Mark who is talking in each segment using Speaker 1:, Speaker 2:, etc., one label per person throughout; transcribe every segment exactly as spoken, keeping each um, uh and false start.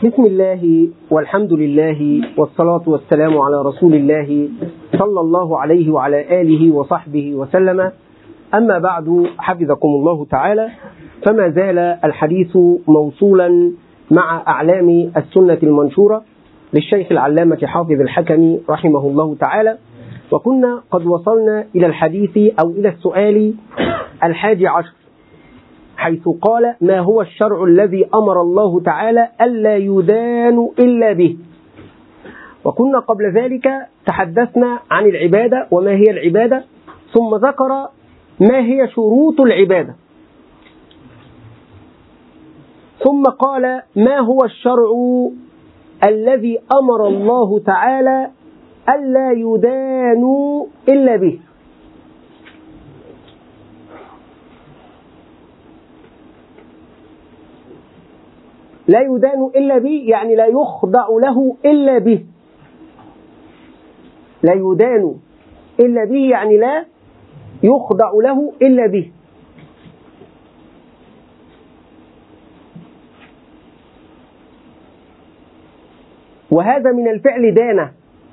Speaker 1: بسم الله والحمد لله والصلاة والسلام على رسول الله صلى الله عليه وعلى آله وصحبه وسلم. أما بعد، حفظكم الله تعالى، فما زال الحديث موصولا مع أعلام السنة المنشورة للشيخ العلامة حافظ الحكمي رحمه الله تعالى، وكنا قد وصلنا إلى الحديث أو إلى السؤال الحادي عشر، حيث قال: ما هو الشرع الذي أمر الله تعالى ألا يدان إلا به؟ وكنا قبل ذلك تحدثنا عن العبادة وما هي العبادة، ثم ذكر ما هي شروط العبادة، ثم قال: ما هو الشرع الذي أمر الله تعالى ألا يدان إلا به؟ لا يدان إلا به يعني لا يخضع له إلا به. لا يدان إلا به يعني لا يخضع له إلا به. وهذا من الفعل دان.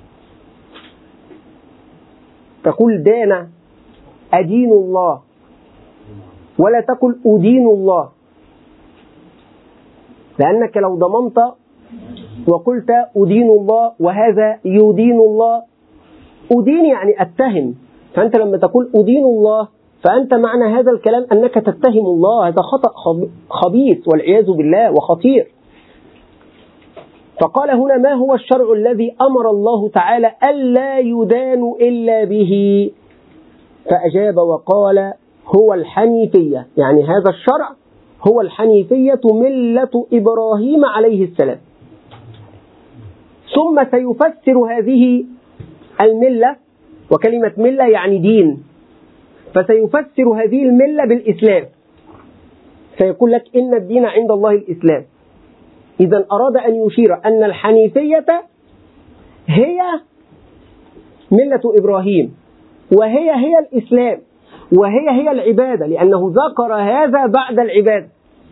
Speaker 1: تقول دان أدين الله، ولا تقل أدين الله، لأنك لو ضمنت وقلت أدين الله وهذا يدين الله، أدين يعني أتهم، فأنت لما تقول أدين الله فأنت معنى هذا الكلام أنك تتهم الله. هذا خطأ خبيث والعياذ بالله وخطير. فقال هنا: ما هو الشرع الذي أمر الله تعالى ألا يدان إلا به؟ فأجاب وقال: هو الحنيفية، يعني هذا الشرع هو الحنيفية ملة إبراهيم عليه السلام. ثم سيفسر هذه الملة، وكلمة ملة يعني دين، فسيفسر هذه الملة بالإسلام، سيقول لك إن الدين عند الله الإسلام. إذن أراد أن يشير أن الحنيفية هي ملة إبراهيم، وهي هي الإسلام، وهي هي العبادة، لأنه ذكر هذا بعد العبادة.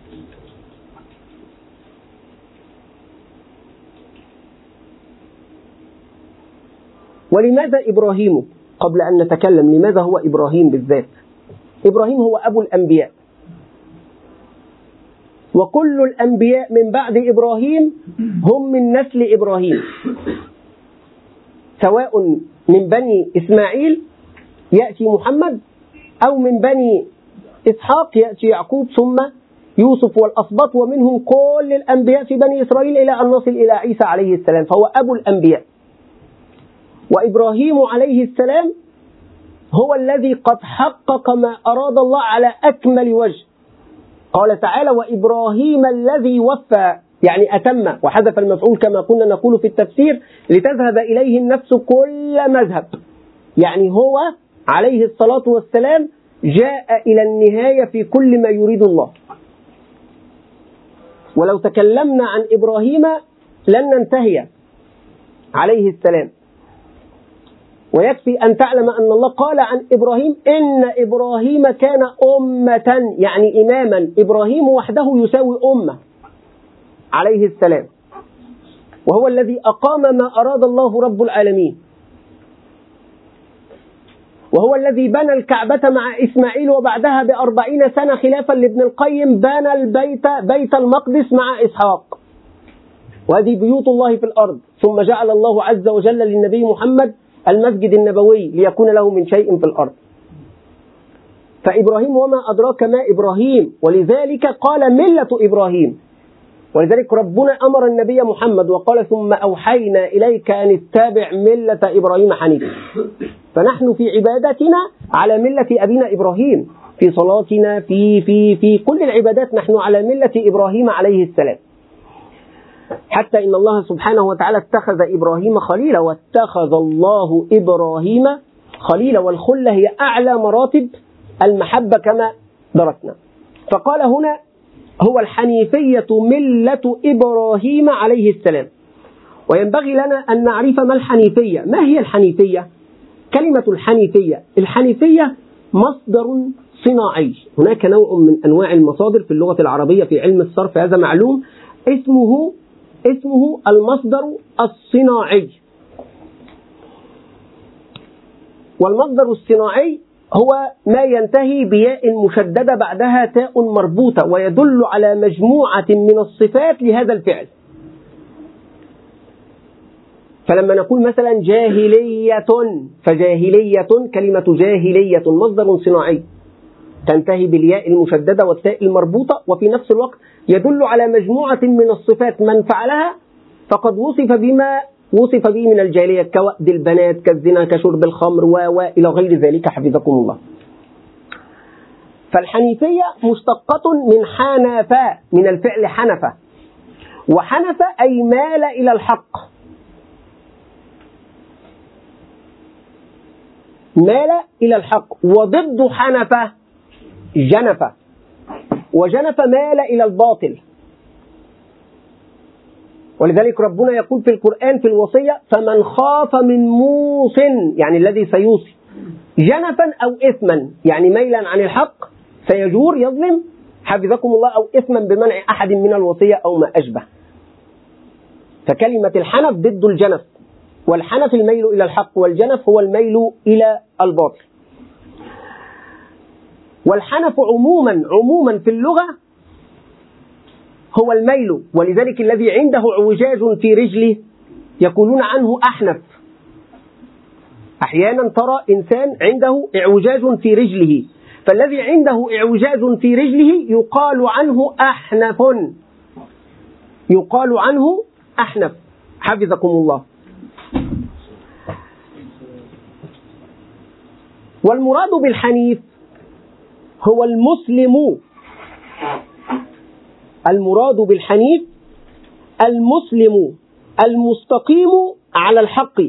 Speaker 1: ولماذا إبراهيم؟ قبل أن نتكلم لماذا هو إبراهيم بالذات. إبراهيم هو أبو الأنبياء، وكل الأنبياء من بعد إبراهيم هم من نسل إبراهيم، سواء من بني إسماعيل يأتي محمد، أو من بني إسحاق يأتي يعقوب ثم يوسف والأسباط، ومنهم كل الأنبياء في بني إسرائيل إلى أن نصل إلى عيسى عليه السلام، فهو أبو الأنبياء. وإبراهيم عليه السلام هو الذي قد حقق ما أراد الله على أكمل وجه. قال تعالى: وإبراهيم الذي وفى، يعني أتم، وحذف المفعول كما كنا نقول في التفسير لتذهب إليه النفس كل مذهب، يعني هو عليه الصلاة والسلام جاء إلى النهاية في كل ما يريد الله. ولو تكلمنا عن إبراهيم لن ننتهي عليه السلام، ويكفي أن تعلم أن الله قال عن إبراهيم: إن إبراهيم كان أمة، يعني إماما. إبراهيم وحده يساوي أمة عليه السلام، وهو الذي أقام ما أراد الله رب العالمين، وهو الذي بنى الكعبة مع إسماعيل، وبعدها بأربعين سنة خلافا لابن القيم بنى البيت بيت المقدس مع إسحاق، وهذه بيوت الله في الأرض. ثم جعل الله عز وجل للنبي محمد المسجد النبوي ليكون له من شيء في الأرض. فإبراهيم وما أدراك ما إبراهيم، ولذلك قال ملة إبراهيم. ولذلك ربنا أمر النبي محمد وقال: ثم أوحينا إليك أن اتبع ملة إبراهيم حنيفا. فنحن في عبادتنا على ملة أبينا إبراهيم، في صلاتنا، في في في كل العبادات نحن على ملة إبراهيم عليه السلام. حتى إن الله سبحانه وتعالى اتخذ إبراهيم خليلا، واتخذ الله إبراهيم خليلا، والخلة هي أعلى مراتب المحبة كما درسنا. فقال هنا: هو الحنيفية ملة إبراهيم عليه السلام. وينبغي لنا أن نعرف ما الحنيفية. ما هي الحنيفية؟ كلمة الحنيفية، الحنيفية مصدر صناعي. هناك نوع من أنواع المصادر في اللغة العربية في علم الصرف، هذا معلوم، اسمه اسمه المصدر الصناعي. والمصدر الصناعي هو ما ينتهي بياء مشددة بعدها تاء مربوطة ويدل على مجموعة من الصفات لهذا الفعل. فلما نقول مثلا جاهلية، فجاهلية كلمة جاهلية مصدر صناعي تنتهي بالياء المشددة والتاء المربوطة، وفي نفس الوقت يدل على مجموعة من الصفات من فعلها فقد وصف بما وصف به من الجاهلية كوأد البنات كالزنا كشرب الخمر وإلى غير ذلك حفظكم الله. فالحنيفية مشتقة من حنف، من الفعل حنف، وحنف أي مال إلى الحق، مال إلى الحق. وضد حنف جنف، وجنف مال إلى الباطل. ولذلك ربنا يقول في القرآن في الوصية فمن خاف من موص، يعني الذي سيوصي، جنفا أو إثما يعني ميلا عن الحق سيجور يظلم حفظكم الله، أو إثما بمنع أحد من الوصية أو ما أشبه. فكلمة الحنف ضد الجنف، والحنف الميل إلى الحق، والجنف هو الميل إلى الباطل. والحنف عموما عموما في اللغة هو الميل، ولذلك الذي عنده اعوجاج في رجله يقولون عنه أحنف. أحيانا ترى إنسان عنده اعوجاج في رجله، فالذي عنده اعوجاج في رجله يقال عنه أحنف، يقال عنه أحنف حفظكم الله. والمراد بالحنيف هو المسلم، المراد بالحنيف المسلم المستقيم على الحق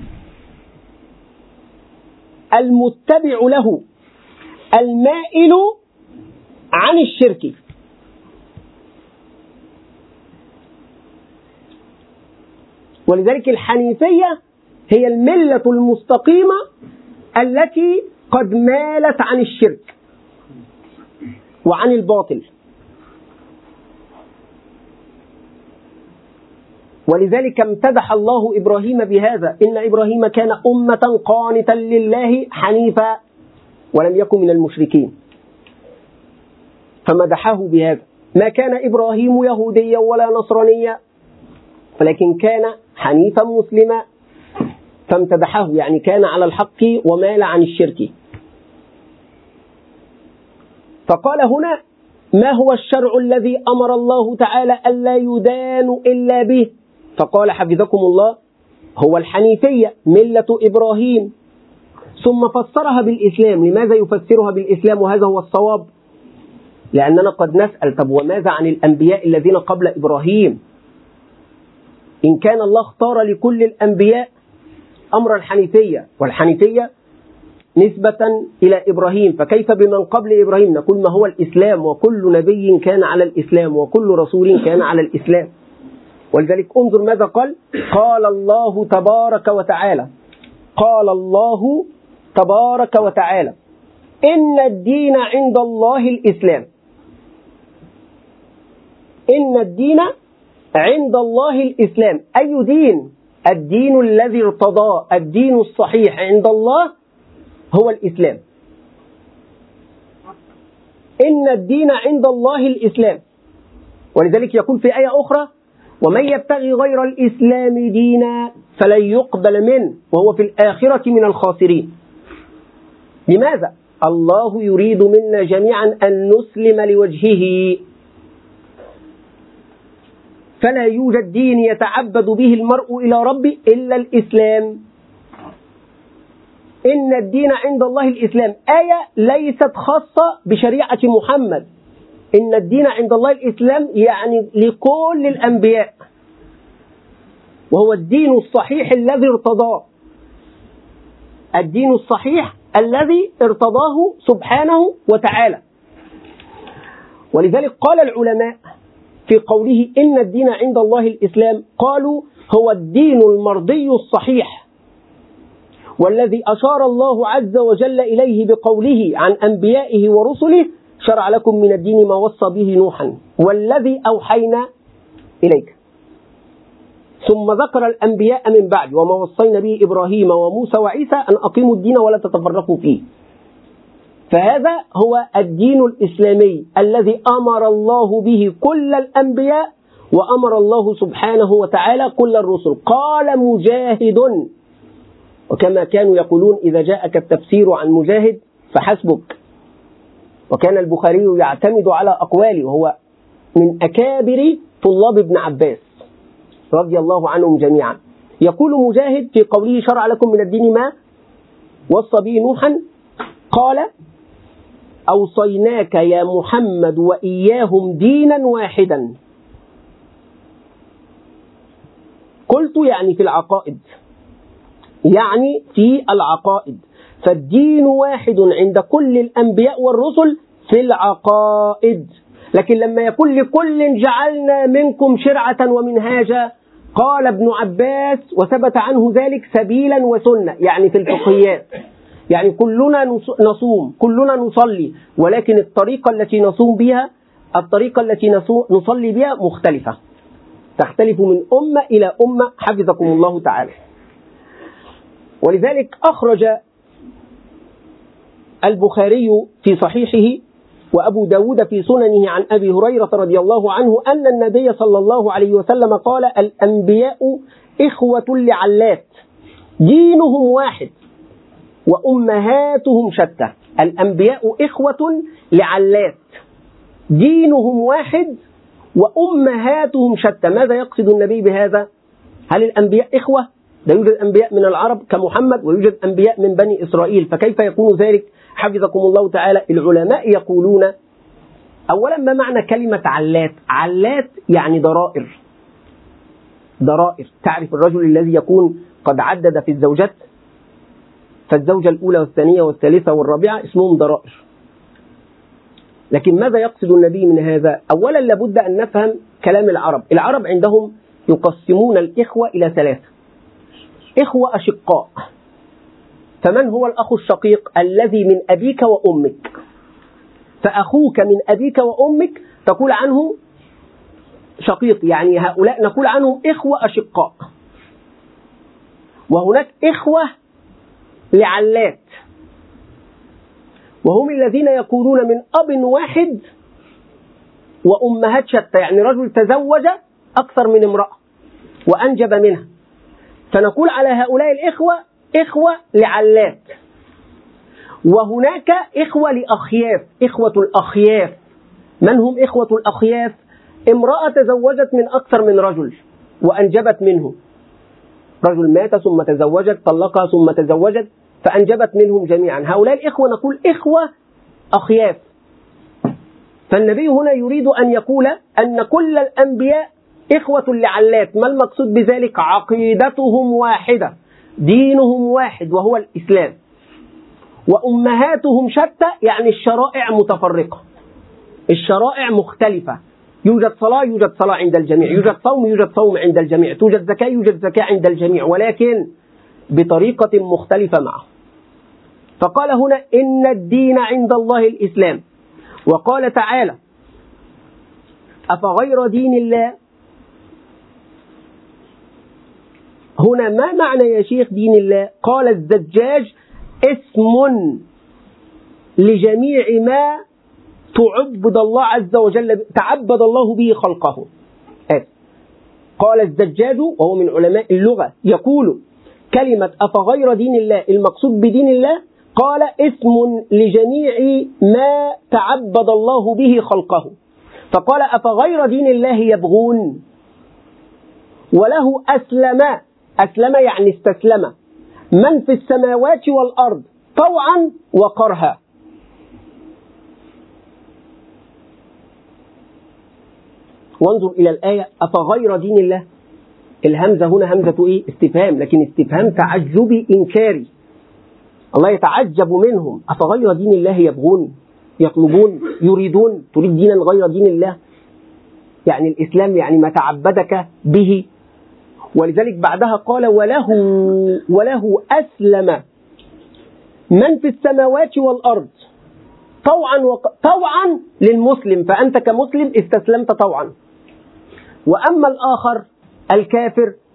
Speaker 1: المتبع له المائل عن الشرك. ولذلك الحنيفية هي الملة المستقيمة التي قد مالت عن الشرك وعن الباطل. ولذلك امتدح الله إبراهيم بهذا: إن إبراهيم كان أمة قانتا لله حنيفا ولم يكن من المشركين. فمدحه بهذا: ما كان إبراهيم يهوديا ولا نصرانيا ولكن كان حنيفا مسلما، فامتدحه يعني كان على الحق ومال عن الشرك. فقال هنا: ما هو الشرع الذي أمر الله تعالى ألا يدان إلا به؟ فقال حفظكم الله: هو الحنيفية ملة إبراهيم. ثم فسرها بالإسلام. لماذا يفسرها بالإسلام وهذا هو الصواب؟ لأننا قد نسأل: طب وماذا عن الأنبياء الذين قبل إبراهيم؟ إن كان الله اختار لكل الأنبياء أمر الحنيفية، والحنيفية نسبة إلى إبراهيم، فكيف بمن قبل إبراهيم؟ نقول ما هو الإسلام، وكل نبي كان على الإسلام وكل رسول كان على الإسلام. ولذلك انظر ماذا قال: قال الله تبارك وتعالى قال الله تبارك وتعالى إن الدين عند الله الإسلام. إن الدين عند الله الإسلام. أي دين؟ الدين الذي ارتضاه، الدين الصحيح عند الله هو الإسلام. إن الدين عند الله الإسلام. ولذلك يقول في آية أخرى: ومن يبتغي غير الإسلام دينا فلن يقبل منه وهو في الآخرة من الخاسرين. لماذا؟ الله يريد منا جميعا أن نسلم لوجهه، فلا يوجد دين يتعبد به المرء إلى ربه إلا الإسلام. إن الدين عند الله الإسلام آية ليست خاصة بشريعة محمد. إن الدين عند الله الإسلام يعني لكل الأنبياء، وهو الدين الصحيح الذي ارتضاه، الدين الصحيح الذي ارتضاه سبحانه وتعالى. ولذلك قال العلماء في قوله إن الدين عند الله الإسلام، قالوا هو الدين المرضي الصحيح، والذي أشار الله عز وجل إليه بقوله عن أنبيائه ورسله: شرع لكم من الدين ما وصى به نوحا والذي أوحينا إليك. ثم ذكر الأنبياء من بعد وما وصينا به إبراهيم وموسى وعيسى أن أقيموا الدين ولا تتفرقوا فيه. فهذا هو الدين الإسلامي الذي أمر الله به كل الأنبياء وأمر الله سبحانه وتعالى كل الرسل. قال مجاهد، وكما كانوا يقولون إذا جاءك التفسير عن مجاهد فحسبك، وكان البخاري يعتمد على أقواله وهو من أكابر طلاب ابن عباس رضي الله عنهم جميعا. يقول مجاهد في قوله شرع لكم من الدين ما وصى به نوحا، قال أوصيناك يا محمد وإياهم دينا واحدا. قلت يعني في العقائد، يعني في العقائد، فالدين واحد عند كل الأنبياء والرسل في العقائد. لكن لما يقول لكل جعلنا منكم شرعة ومنهاجا، قال ابن عباس وثبت عنه ذلك سبيلا وسنة، يعني في الفقهيات، يعني كلنا نصوم كلنا نصلي، ولكن الطريقة التي نصوم بها الطريقة التي نصلي بها مختلفة، تختلف من أمة إلى أمة حفظكم الله تعالى. ولذلك أخرج البخاري في صحيحه وأبو داود في سننه عن أبي هريرة رضي الله عنه أن النبي صلى الله عليه وسلم قال الأنبياء إخوة لعلات دينهم واحد وأمهاتهم شتى. الأنبياء إخوة لعلات دينهم واحد وأمهاتهم شتى. ماذا يقصد النبي بهذا؟ هل الأنبياء إخوة؟ لا يوجد أنبياء من العرب كمحمد ويوجد أنبياء من بني إسرائيل، فكيف يكون ذلك؟ حفظكم الله تعالى. العلماء يقولون أولا ما معنى كلمة علات؟ علات يعني ضرائر. ضرائر، تعرف الرجل الذي يكون قد عدد في الزوجات، فالزوجة الأولى والثانية والثالثة والرابعة اسمهم ضرائر. لكن ماذا يقصد النبي من هذا؟ أولا لابد أن نفهم كلام العرب. العرب عندهم يقسمون الإخوة إلى ثلاثة: إخوة أشقاء، فمن هو الأخ الشقيق؟ الذي من أبيك وأمك، فأخوك من أبيك وأمك تقول عنه شقيق، يعني هؤلاء نقول عنهم إخوة أشقاء. وهناك إخوة لعلات، وهم الذين يكونون من أب واحد وأمهات شتى، يعني رجل تزوج أكثر من امرأة وأنجب منها، فنقول على هؤلاء الإخوة إخوة لعلات. وهناك إخوة لأخياف، إخوة الأخياف. من هم إخوة الأخياف؟ امرأة تزوجت من أكثر من رجل وأنجبت منه، رجل مات ثم تزوجت، طلقها ثم تزوجت فأنجبت منهم جميعا. هؤلاء الإخوة نقول إخوة أخياف. فالنبي هنا يريد أن يقول أن كل الأنبياء إخوة لعلات. ما المقصود بذلك؟ عقيدتهم واحدة، دينهم واحد وهو الإسلام، وأمهاتهم شتى، يعني الشرائع متفرقة، الشرائع مختلفة. يوجد صلاة يوجد صلاة عند الجميع، يوجد صوم يوجد صوم عند الجميع، توجد زكاة يوجد زكاة عند الجميع، ولكن بطريقة مختلفة معه. فقال هنا إن الدين عند الله الإسلام. وقال تعالى أفغير دين الله. هنا ما معنى يا شيخ دين الله؟ قال الزجاج اسم لجميع ما تعبد الله عز وجل تعبد الله به خلقه. قال الزجاج وهو من علماء اللغة يقول كلمة أفغير دين الله المقصود بدين الله، قال اسم لجميع ما تعبد الله به خلقه. فقال أفغير دين الله يبغون وله أسلم. أسلم يعني استسلم من في السماوات والأرض طوعا وكرها. وانظر إلى الآية أفغير دين الله. الهمزة هنا همزة إيه؟ استفهام، لكن استفهام تعجبي إنكاري. الله يتعجب منهم. أفغير دين الله يبغون، يطلبون، يريدون، تريد دينا غير دين الله؟ يعني الإسلام يعني ما تعبدك به. ولذلك بعدها قال وله وله أسلم من في السماوات والأرض طوعا وق... طوعا للمسلم، فأنت كمسلم استسلمت طوعا. وأما الآخر الكافر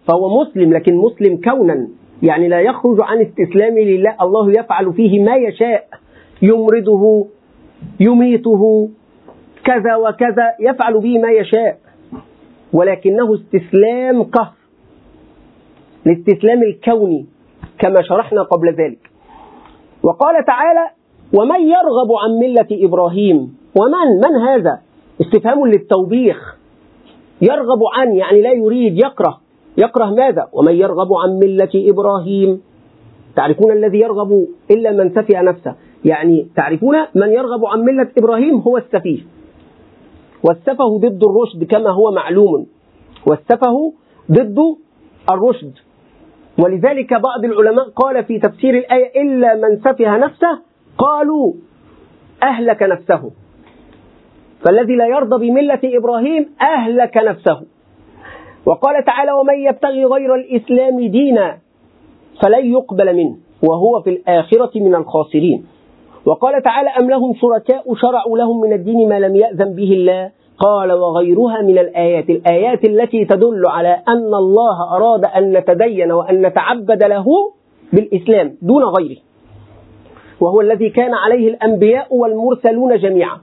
Speaker 1: فهو مسلم، لكن مسلم كونا، يعني لا يخرج عن استسلامه لله. الله يفعل فيه ما يشاء، يمرضه، يميته، كذا وكذا، يفعل به ما يشاء، ولكنه استسلام قهر، الاستسلام الكوني كما شرحنا قبل ذلك. وقال تعالى: ومن يرغب عن ملة إبراهيم. ومن من هذا؟ استفهام للتوبيخ. يرغب عن يعني لا يريد، يكره. يكره ماذا؟ ومن يرغب عن ملة إبراهيم. تعرفون الذي يرغب إلا من سفه نفسه، يعني تعرفون من يرغب عن ملة إبراهيم هو السفيه، والسفه ضد الرشد كما هو معلوم، والسفه ضد الرشد. ولذلك بعض العلماء قال في تفسير الآية: إلا من سفه نفسه، قالوا أهلك نفسه. فالذي لا يرضى بملة إبراهيم أهلك نفسه. وقال تعالى: ومن يبتغي غير الإسلام دينا فلن يقبل منه وهو في الآخرة من الخاسرين. وقال تعالى: أم لهم شركاء شرعوا لهم من الدين ما لم يأذن به الله. قال: وغيرها من الآيات، الآيات التي تدل على أن الله أراد أن نتدين وأن نتعبد له بالإسلام دون غيره، وهو الذي كان عليه الأنبياء والمرسلون جميعا.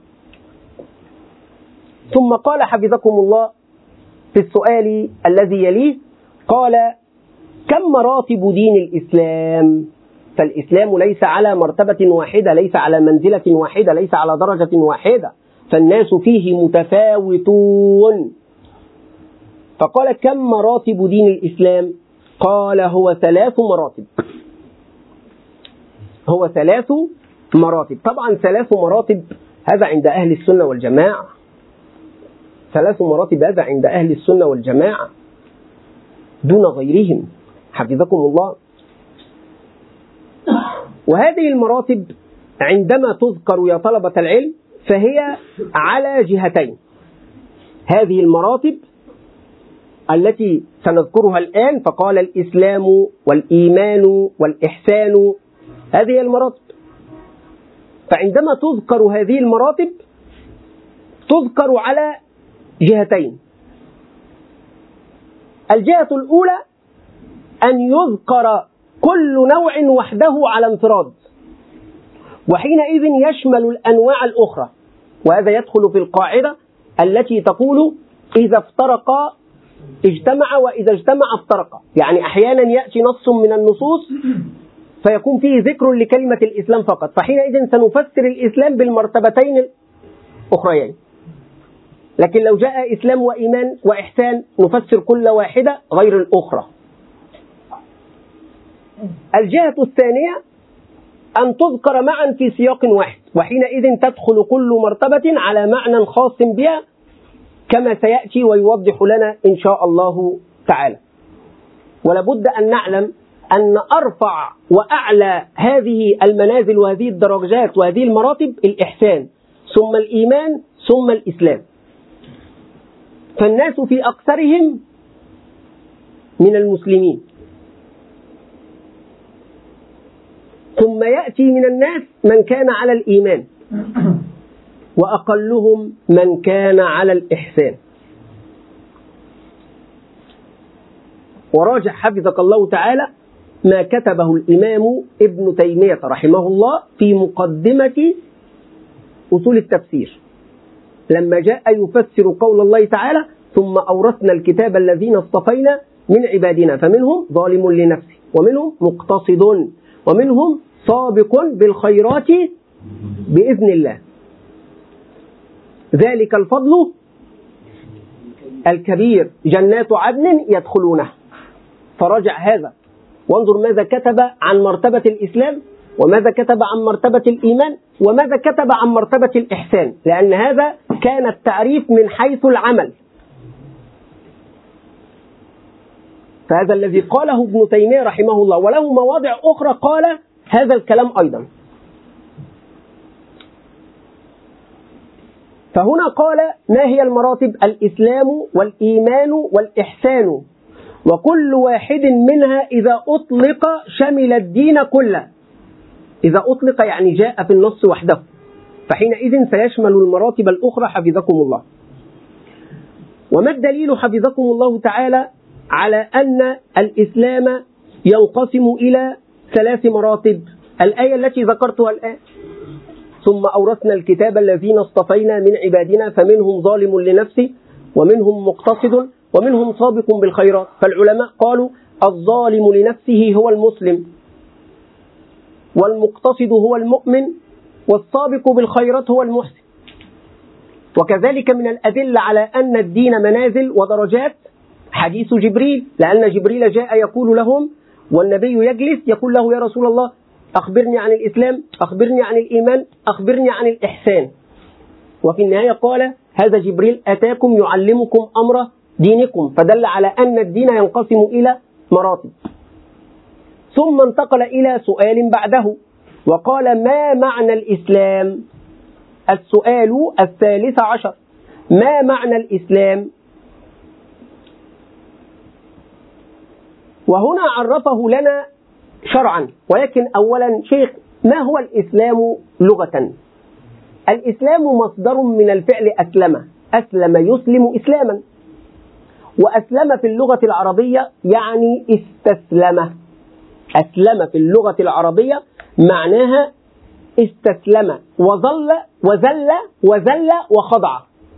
Speaker 1: ثم قال حفظكم الله في السؤال الذي يليه، قال: كم مراتب دين الإسلام؟ فالإسلام ليس على مرتبة واحدة، ليس على منزلة واحدة، ليس على درجة واحدة، فالناس فيه متفاوتون. فقال: كم مراتب دين الإسلام؟ قال: هو ثلاث مراتب. هو ثلاث مراتب. طبعا ثلاث مراتب هذا عند أهل السنة والجماعة، ثلاث مراتب هذا عند أهل السنة والجماعة دون غيرهم حفظكم الله. وهذه المراتب عندما تذكر يا طلبة العلم فهي على جهتين. هذه المراتب التي سنذكرها الآن، فقال: الإسلام والإيمان والإحسان، هذه المراتب. فعندما تذكر هذه المراتب تذكر على جهتين. الجهة الأولى أن يذكر كل نوع وحده على انفراد، وحينئذ يشمل الأنواع الأخرى. وهذا يدخل في القاعدة التي تقول: إذا افترقا اجتمع وإذا اجتمع افترقا. يعني أحيانا يأتي نص من النصوص فيكون فيه ذكر لكلمة الإسلام فقط، فحينئذ سنفسر الإسلام بالمرتبتين الأخريين. لكن لو جاء إسلام وإيمان وإحسان نفسر كل واحدة غير الأخرى. الجهة الثانية أن تذكر معا في سياق واحد، وحينئذ تدخل كل مرتبة على معنى خاص بها كما سيأتي ويوضح لنا إن شاء الله تعالى. ولابد أن نعلم أن أرفع وأعلى هذه المنازل وهذه الدرجات وهذه المراتب الإحسان، ثم الإيمان، ثم الإسلام. فالناس في أكثرهم من المسلمين، ثم يأتي من الناس من كان على الإيمان، وأقلهم من كان على الإحسان. وراجع حفظك الله تعالى ما كتبه الإمام ابن تيمية رحمه الله في مقدمة أصول التفسير لما جاء يفسر قول الله تعالى: ثم أورثنا الكتاب الذين اصطفينا من عبادنا فمنهم ظالم لنفسه ومنهم مقتصد ومنهم سابق بالخيرات بإذن الله، ذلك الفضل الكبير، جنات عدن يدخلونها. فرجع هذا وانظر ماذا كتب عن مرتبة الإسلام، وماذا كتب عن مرتبة الإيمان، وماذا كتب عن مرتبة الإحسان، لأن هذا كان التعريف من حيث العمل. فهذا الذي قاله ابن تيمية رحمه الله، وله مواضع أخرى قال هذا الكلام أيضا. فهنا قال: ما هي المراتب؟ الإسلام والإيمان والإحسان، وكل واحد منها إذا أطلق شمل الدين كله. إذا أطلق يعني جاء في النص وحده، فحينئذ سيشمل المراتب الأخرى حفظكم الله. وما الدليل حفظكم الله تعالى على أن الإسلام ينقسم إلى ثلاث مراتب، الآية التي ذكرتها الآن: ثم أورثنا الكتاب الذين اصطفينا من عبادنا فمنهم ظالم لنفسه ومنهم مقتصد ومنهم سابق بالخيرات. فالعلماء قالوا الظالم لنفسه هو المسلم، والمقتصد هو المؤمن، والسابق بالخيرات هو المحسن. وكذلك من الأدلة على أن الدين منازل ودرجات حديث جبريل، لأن جبريل جاء يقول لهم والنبي يجلس يقول له: يا رسول الله أخبرني عن الإسلام، أخبرني عن الإيمان، أخبرني عن الإحسان. وفي النهاية قال: هذا جبريل أتاكم يعلمكم أمر دينكم، فدل على أن الدين ينقسم إلى مراتب. ثم انتقل إلى سؤال بعده وقال: ما معنى الإسلام؟ السؤال الثالث عشر: ما معنى الإسلام؟ وهنا عرفه لنا شرعا، ولكن أولا شيخ، ما هو الإسلام لغة؟ الإسلام مصدر من الفعل أسلم، أسلم يسلم إسلاما، وأسلم في اللغة العربية يعني استسلم. أسلم في اللغة العربية معناها استسلم وظل وذل وذل وخضع.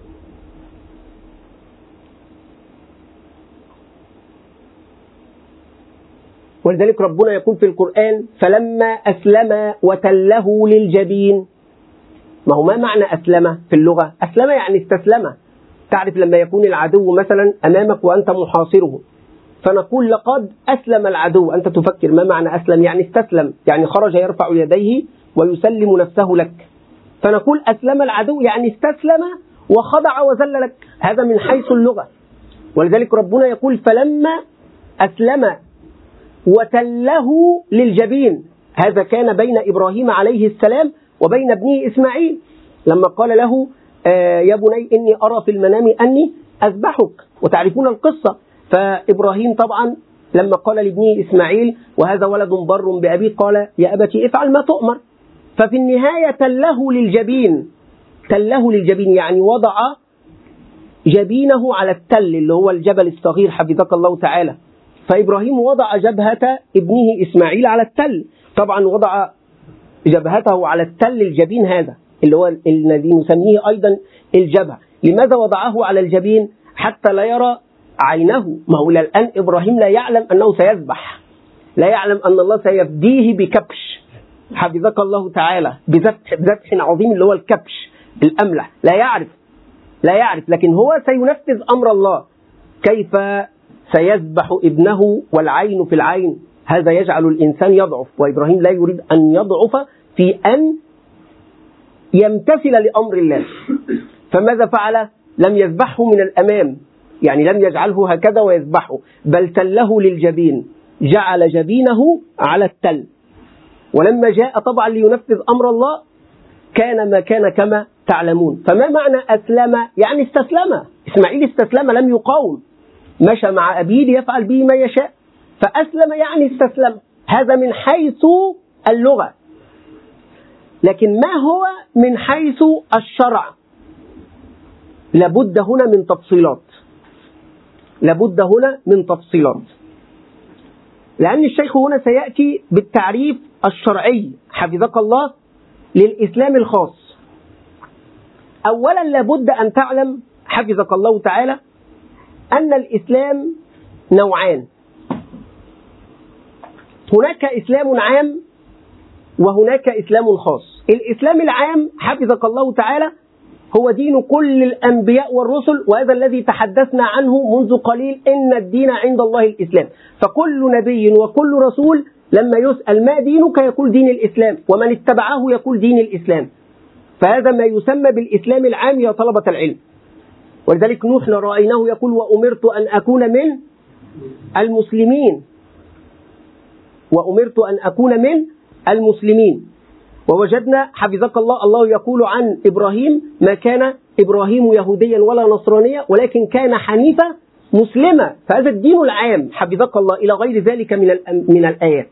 Speaker 1: ولذلك ربنا يقول في القرآن: فلما أسلم وتله للجبين. ما هو ما معنى أسلم في اللغة؟ أسلم يعني استسلم. تعرف لما يكون العدو مثلا أمامك وأنت محاصره، فنقول لقد أسلم العدو، أنت تفكر ما معنى أسلم؟ يعني استسلم، يعني خرج يرفع يديه ويسلم نفسه لك. فنقول أسلم العدو يعني استسلم وخضع وذل لك، هذا من حيث اللغة. ولذلك ربنا يقول: فلما أسلم وتله للجبين. هذا كان بين إبراهيم عليه السلام وبين ابنه إسماعيل، لما قال له: آه يا بني إني أرى في المنام أني أذبحك. وتعرفون القصة. فإبراهيم طبعا لما قال لابنه إسماعيل وهذا ولد بر بأبيه قال: يا أبتي افعل ما تؤمر. ففي النهاية تله للجبين. تله للجبين يعني وضع جبينه على التل اللي هو الجبل الصغير حفظك الله تعالى. فإبراهيم وضع جبهة ابنه إسماعيل على التل، طبعا وضع جبهته على التل الجبين هذا اللي هو الذي نسميه أيضا الجبهة. لماذا وضعه على الجبين؟ حتى لا يرى عينه. ما هو الآن إبراهيم لا يعلم أنه سيذبح، لا يعلم أن الله سيفديه بكبش حفظك الله تعالى، بذبح بذبح عظيم اللي هو الكبش الأملح. لا يعرف لا يعرف لكن هو سينفذ أمر الله. كيف سيذبح ابنه والعين في العين؟ هذا يجعل الإنسان يضعف، وإبراهيم لا يريد أن يضعف في أن يمتثل لأمر الله. فماذا فعل؟ لم يذبحه من الأمام، يعني لم يجعله هكذا ويذبحه، بل تله للجبين، جعل جبينه على التل. ولما جاء طبعا لينفذ أمر الله كان ما كان كما تعلمون. فما معنى أسلم؟ يعني استسلم. إسماعيل استسلم، لم يقاوم، مشى مع أبيه ليفعل به ما يشاء. فأسلم يعني استسلم، هذا من حيث اللغة. لكن ما هو من حيث الشرع؟ لابد هنا من تفصيلات، لابد هنا من تفصيلات، لأن الشيخ هنا سيأتي بالتعريف الشرعي حفظك الله للإسلام الخاص. أولا لابد أن تعلم حفظك الله تعالى أن الإسلام نوعان، هناك إسلام عام وهناك إسلام خاص. الإسلام العام حفظك الله تعالى هو دين كل الأنبياء والرسل، وهذا الذي تحدثنا عنه منذ قليل، إن الدين عند الله الإسلام. فكل نبي وكل رسول لما يسأل ما دينك يقول دين الإسلام، ومن اتبعه يقول دين الإسلام. فهذا ما يسمى بالإسلام العام يا طلبة العلم. ولذلك نوح رأيناه يقول: وأمرت أن أكون من المسلمين، وأمرت أن أكون من المسلمين. ووجدنا حفظك الله الله يقول عن إبراهيم: ما كان إبراهيم يهوديا ولا نصرانيا ولكن كان حنيفا مسلما. فهذا الدين العام حفظك الله إلى غير ذلك من من الآيات.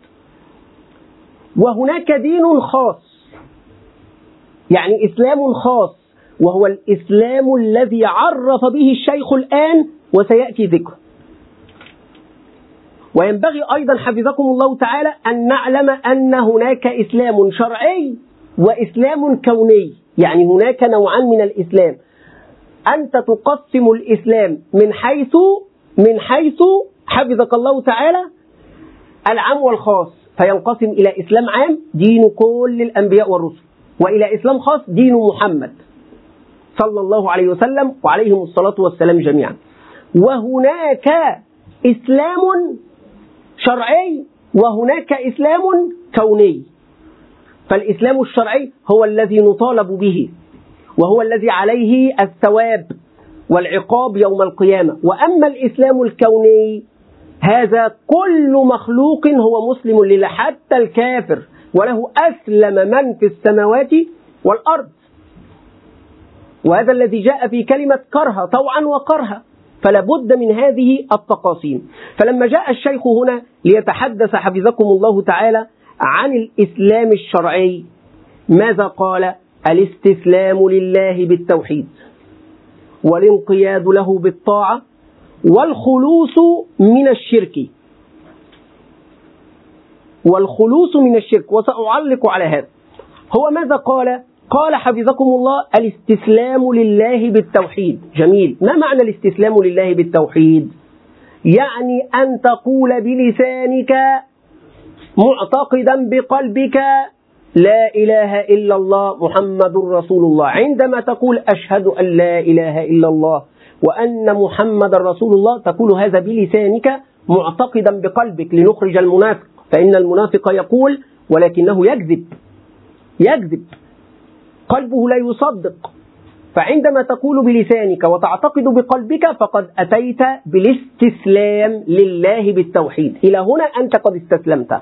Speaker 1: وهناك دين خاص، يعني إسلام خاص، وهو الإسلام الذي عرف به الشيخ الآن وسيأتي ذكره. وينبغي أيضا حفظكم الله تعالى أن نعلم أن هناك إسلام شرعي وإسلام كوني، يعني هناك نوعان من الإسلام. أنت تقسم الإسلام من حيث من حيث حفظك الله تعالى العام والخاص، فينقسم إلى إسلام عام دين كل الأنبياء والرسل، وإلى إسلام خاص دين محمد صلى الله عليه وسلم وعليهم الصلاة والسلام جميعا. وهناك إسلام شرعي وهناك إسلام كوني. فالإسلام الشرعي هو الذي نطالب به، وهو الذي عليه الثواب والعقاب يوم القيامة. وأما الإسلام الكوني هذا كل مخلوق هو مسلم لله، حتى الكافر، وله أسلم من في السماوات والأرض. وهذا الذي جاء في كلمة كرها، طوعا وكرها، فلا بد من هذه التقاسيم. فلما جاء الشيخ هنا ليتحدث حفظكم الله تعالى عن الإسلام الشرعي ماذا قال؟ الاستسلام لله بالتوحيد، والانقياد له بالطاعة، والخلوص من الشرك والخلوص من الشرك وسأعلق على هذا. هو ماذا قال؟ قال حفظكم الله الاستسلام لله بالتوحيد. جميل. ما معنى الاستسلام لله بالتوحيد؟ يعني أن تقول بلسانك معتقدا بقلبك لا إله إلا الله محمد رسول الله. عندما تقول أشهد أن لا إله إلا الله وأن محمد رسول الله، تقول هذا بلسانك معتقدا بقلبك، لنخرج المنافق، فإن المنافق يقول ولكنه يكذب يكذب قلبه لا يصدق. فعندما تقول بلسانك وتعتقد بقلبك فقد أتيت بالاستسلام لله بالتوحيد. إلى هنا أنت قد استسلمت.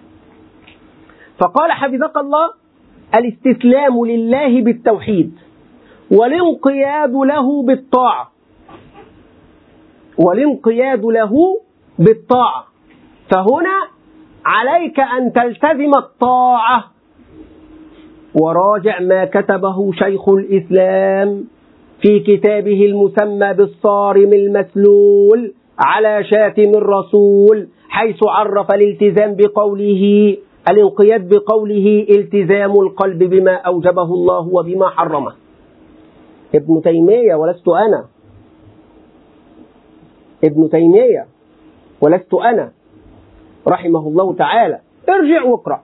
Speaker 1: فقال حفظك الله الاستسلام لله بالتوحيد والانقياد له بالطاعة والانقياد له بالطاعة فهنا عليك أن تلتزم الطاعة. وراجع ما كتبه شيخ الإسلام في كتابه المسمى بالصارم المسلول على شاتم الرسول، حيث عرف الالتزام بقوله الانقياد بقوله التزام القلب بما أوجبه الله وبما حرمه. ابن تيمية ولست أنا ابن تيمية ولست أنا رحمه الله تعالى. ارجع واقرأ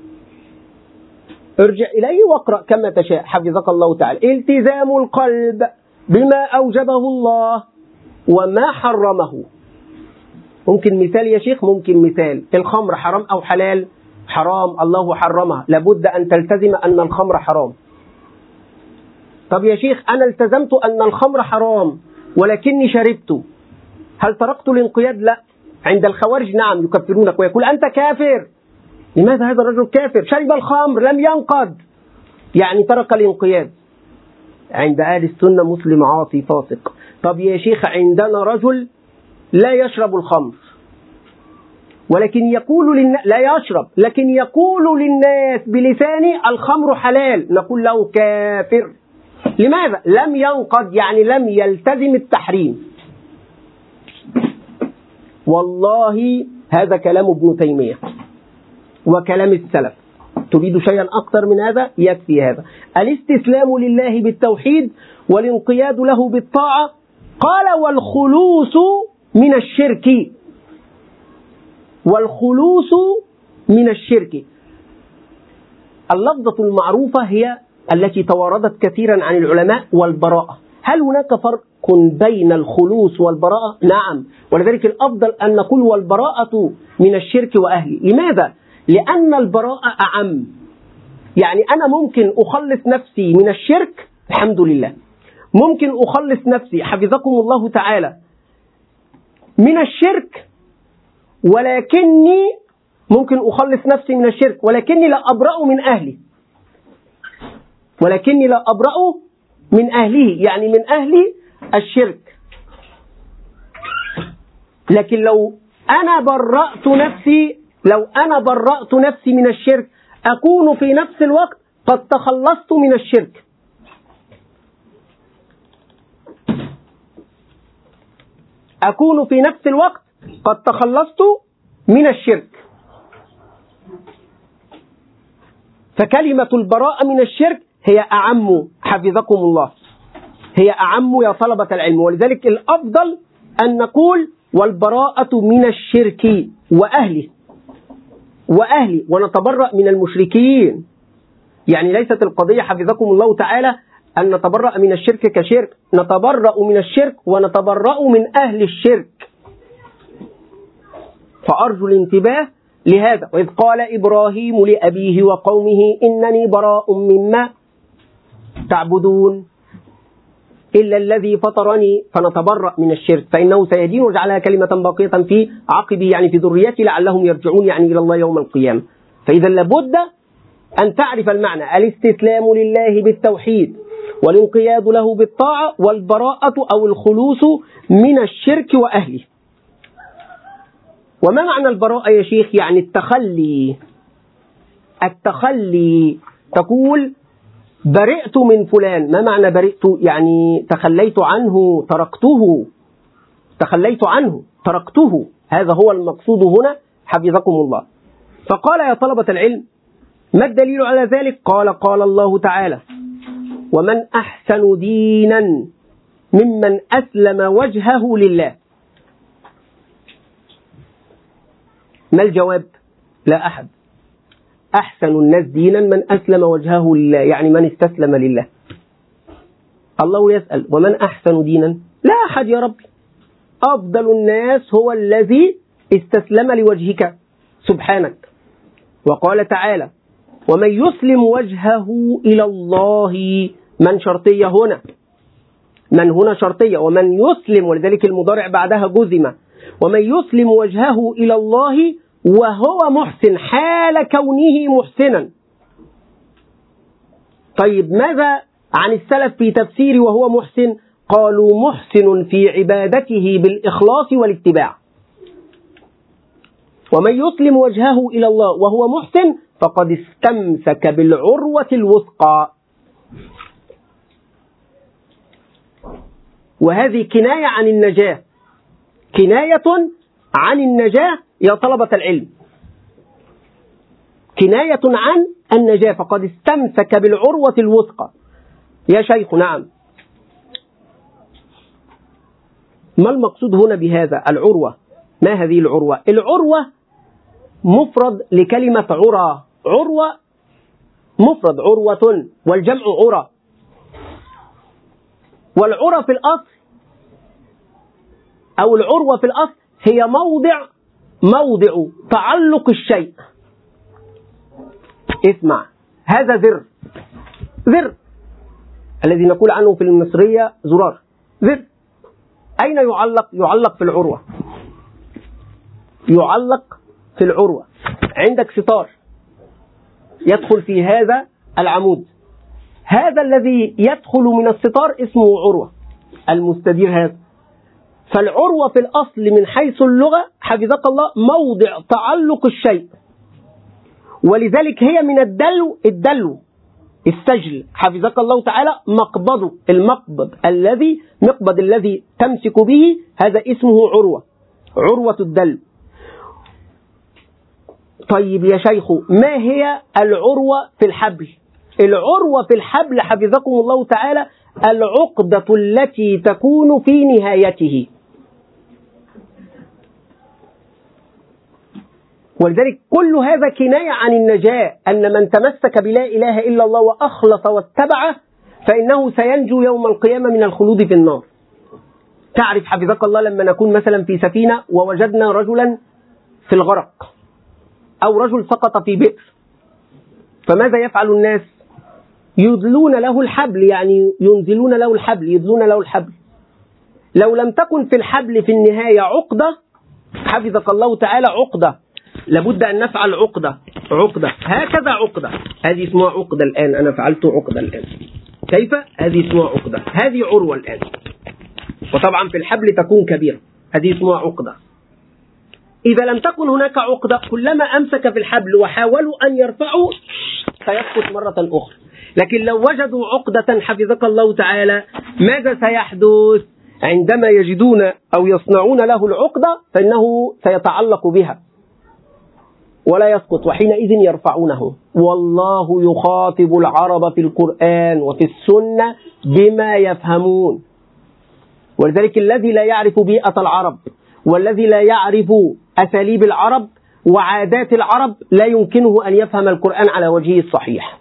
Speaker 1: ارجع إليه واقرأ كما تشاء حفظك الله تعالى. التزام القلب بما أوجبه الله وما حرمه. ممكن مثال يا شيخ؟ ممكن مثال. الخمر حرام أو حلال؟ حرام، الله حرمها، لابد أن تلتزم أن الخمر حرام. طب يا شيخ أنا التزمت أن الخمر حرام ولكني شربت، هل تركت الانقياد؟ لا. عند الخوارج نعم يكفرونك ويقول أنت كافر. لماذا هذا الرجل كافر؟ شرب الخمر لم ينقض، يعني ترك الانقياد. عند أهل السنة مسلم عاصي فاسق. طب يا شيخ عندنا رجل لا يشرب الخمر ولكن يقول للناس لا يشرب لكن يقول للناس بلسانه الخمر حلال، نقول له كافر. لماذا؟ لم ينقض، يعني لم يلتزم التحريم. والله هذا كلام ابن تيمية وكلام السلف. تريد شيئا أكثر من هذا؟ يكفي هذا. الاستسلام لله بالتوحيد والانقياد له بالطاعة. قال والخلوص من الشرك والخلوص من الشرك. اللفظة المعروفة هي التي تواردت كثيرا عن العلماء والبراءة. هل هناك فرق بين الخلوص والبراءة؟ نعم، ولذلك الأفضل أن نقول والبراءة من الشرك وأهله. لماذا؟ لأن البراءة أعم. يعني أنا ممكن أخلص نفسي من الشرك الحمد لله، ممكن أخلص نفسي حفظكم الله تعالى من الشرك، ولكني ممكن أخلص نفسي من الشرك ولكني لا أبرأ من أهلي ولكني لا أبرأ من أهله يعني من أهل الشرك. لكن لو أنا برأت نفسي لو أنا برأت نفسي من الشرك أكون في نفس الوقت قد تخلصت من الشرك. أكون في نفس الوقت قد تخلصت من الشرك. فكلمة البراءة من الشرك هي أعم، حفظكم الله، هي أعم يا طلبة العلم. ولذلك الأفضل أن نقول والبراءة من الشرك وأهله وأهله ونتبرأ من المشركين. يعني ليست القضية حفظكم الله تعالى أن نتبرأ من الشرك كشرك، نتبرأ من الشرك ونتبرأ من أهل الشرك. فأرجو الانتباه لهذا. وإذ قال إبراهيم لأبيه وقومه إنني براء مما تعبدون إلا الذي فطرني، فنتبرأ من الشرك فإنه سيدين وجعلها كلمة باقية في عقبه، يعني في ذريته لعلهم يرجعون، يعني إلى الله يوم القيامة. فإذا لابد أن تعرف المعنى: الاستسلام لله بالتوحيد والانقياد له بالطاعة، والبراءة أو الخلوص من الشرك وأهله. وما معنى البراءة يا شيخ؟ يعني التخلي. التخلي تقول برئت من فلان. ما معنى برئت؟ يعني تخليت عنه، تركته، تخليت عنه تركته. هذا هو المقصود هنا حفظكم الله. فقال يا طلبة العلم: ما الدليل على ذلك؟ قال قال الله تعالى: ومن أحسن دينا ممن أسلم وجهه لله. ما الجواب؟ لا أحد. أحسن الناس دينا من أسلم وجهه لله، يعني من استسلم لله. الله يسأل: ومن أحسن دينا؟ لا أحد يا ربي. أفضل الناس هو الذي استسلم لوجهك سبحانك. وقال تعالى: ومن يسلم وجهه إلى الله. من شرطية هنا، من هنا شرطية، ومن يسلم، ولذلك المضارع بعدها جزم. ومن يسلم وجهه إلى الله وهو محسن، حال كونه محسنا. طيب ماذا عن السلف في تفسير وهو محسن؟ قالوا محسن في عبادته بالإخلاص والاتباع. ومن يسلم وجهه إلى الله وهو محسن فقد استمسك بالعروة الوثقى. وهذه كناية عن النجاة، كناية عن النجاة يا طلبة العلم، كناية عن النجاة. فقد استمسك بالعروة الوثقى. يا شيخ نعم، ما المقصود هنا بهذا؟ العروة، ما هذه العروة؟ العروة مفرد لكلمة عرى. عروة مفرد عروة، والجمع عرى. والعرى في الأصل أو العروة في الأصل هي موضع موضع تعلق الشيء. اسمع، هذا زر، زر الذي نقول عنه في المصرية زرار، زر. أين يعلق؟ يعلق في العروة، يعلق في العروة. عندك ستار يدخل في هذا العمود، هذا الذي يدخل من الستار اسمه عروة، المستدير هذا. فالعروة في الأصل من حيث اللغة حفظك الله موضع تعلق الشيء، ولذلك هي من الدلو. الدلو السجل حفظك الله تعالى مقبض، المقبض الذي مقبض الذي تمسك به هذا اسمه عروة، عروة الدلو. طيب يا شيخ، ما هي العروة في الحبل؟ العروة في الحبل حفظكم الله تعالى العقدة التي تكون في نهايته. ولذلك كل هذا كناية عن النجاة، أن من تمسك بلا إله إلا الله وأخلص واتبعه فإنه سينجو يوم القيامة من الخلود في النار. تعرف حفظك الله لما نكون مثلا في سفينة ووجدنا رجلا في الغرق أو رجل سقط في بئر، فماذا يفعل الناس؟ يدلون له الحبل، يعني ينزلون له الحبل، يدلون له الحبل. لو لم تكن في الحبل في النهاية عقدة حفظك الله تعالى، عقدة لابد أن نفعل عقدة، عقدة هكذا، عقدة هذه اسمها عقدة الآن، أنا فعلت عقدة الآن. كيف؟ هذه اسمها عقدة، هذه عروة الآن. وطبعا في الحبل تكون كبيرة، هذه اسمها عقدة. إذا لم تكن هناك عقدة كلما أمسك في الحبل وحاولوا أن يرفعوا سيسقط مرة أخرى. لكن لو وجدوا عقدة حفظك الله تعالى ماذا سيحدث؟ عندما يجدون أو يصنعون له العقدة فإنه سيتعلق بها ولا يسقط، وحينئذ يرفعونه. والله يخاطب العرب في القرآن وفي السنة بما يفهمون. ولذلك الذي لا يعرف بيئة العرب والذي لا يعرف أساليب العرب وعادات العرب لا يمكنه أن يفهم القرآن على وجهه الصحيح.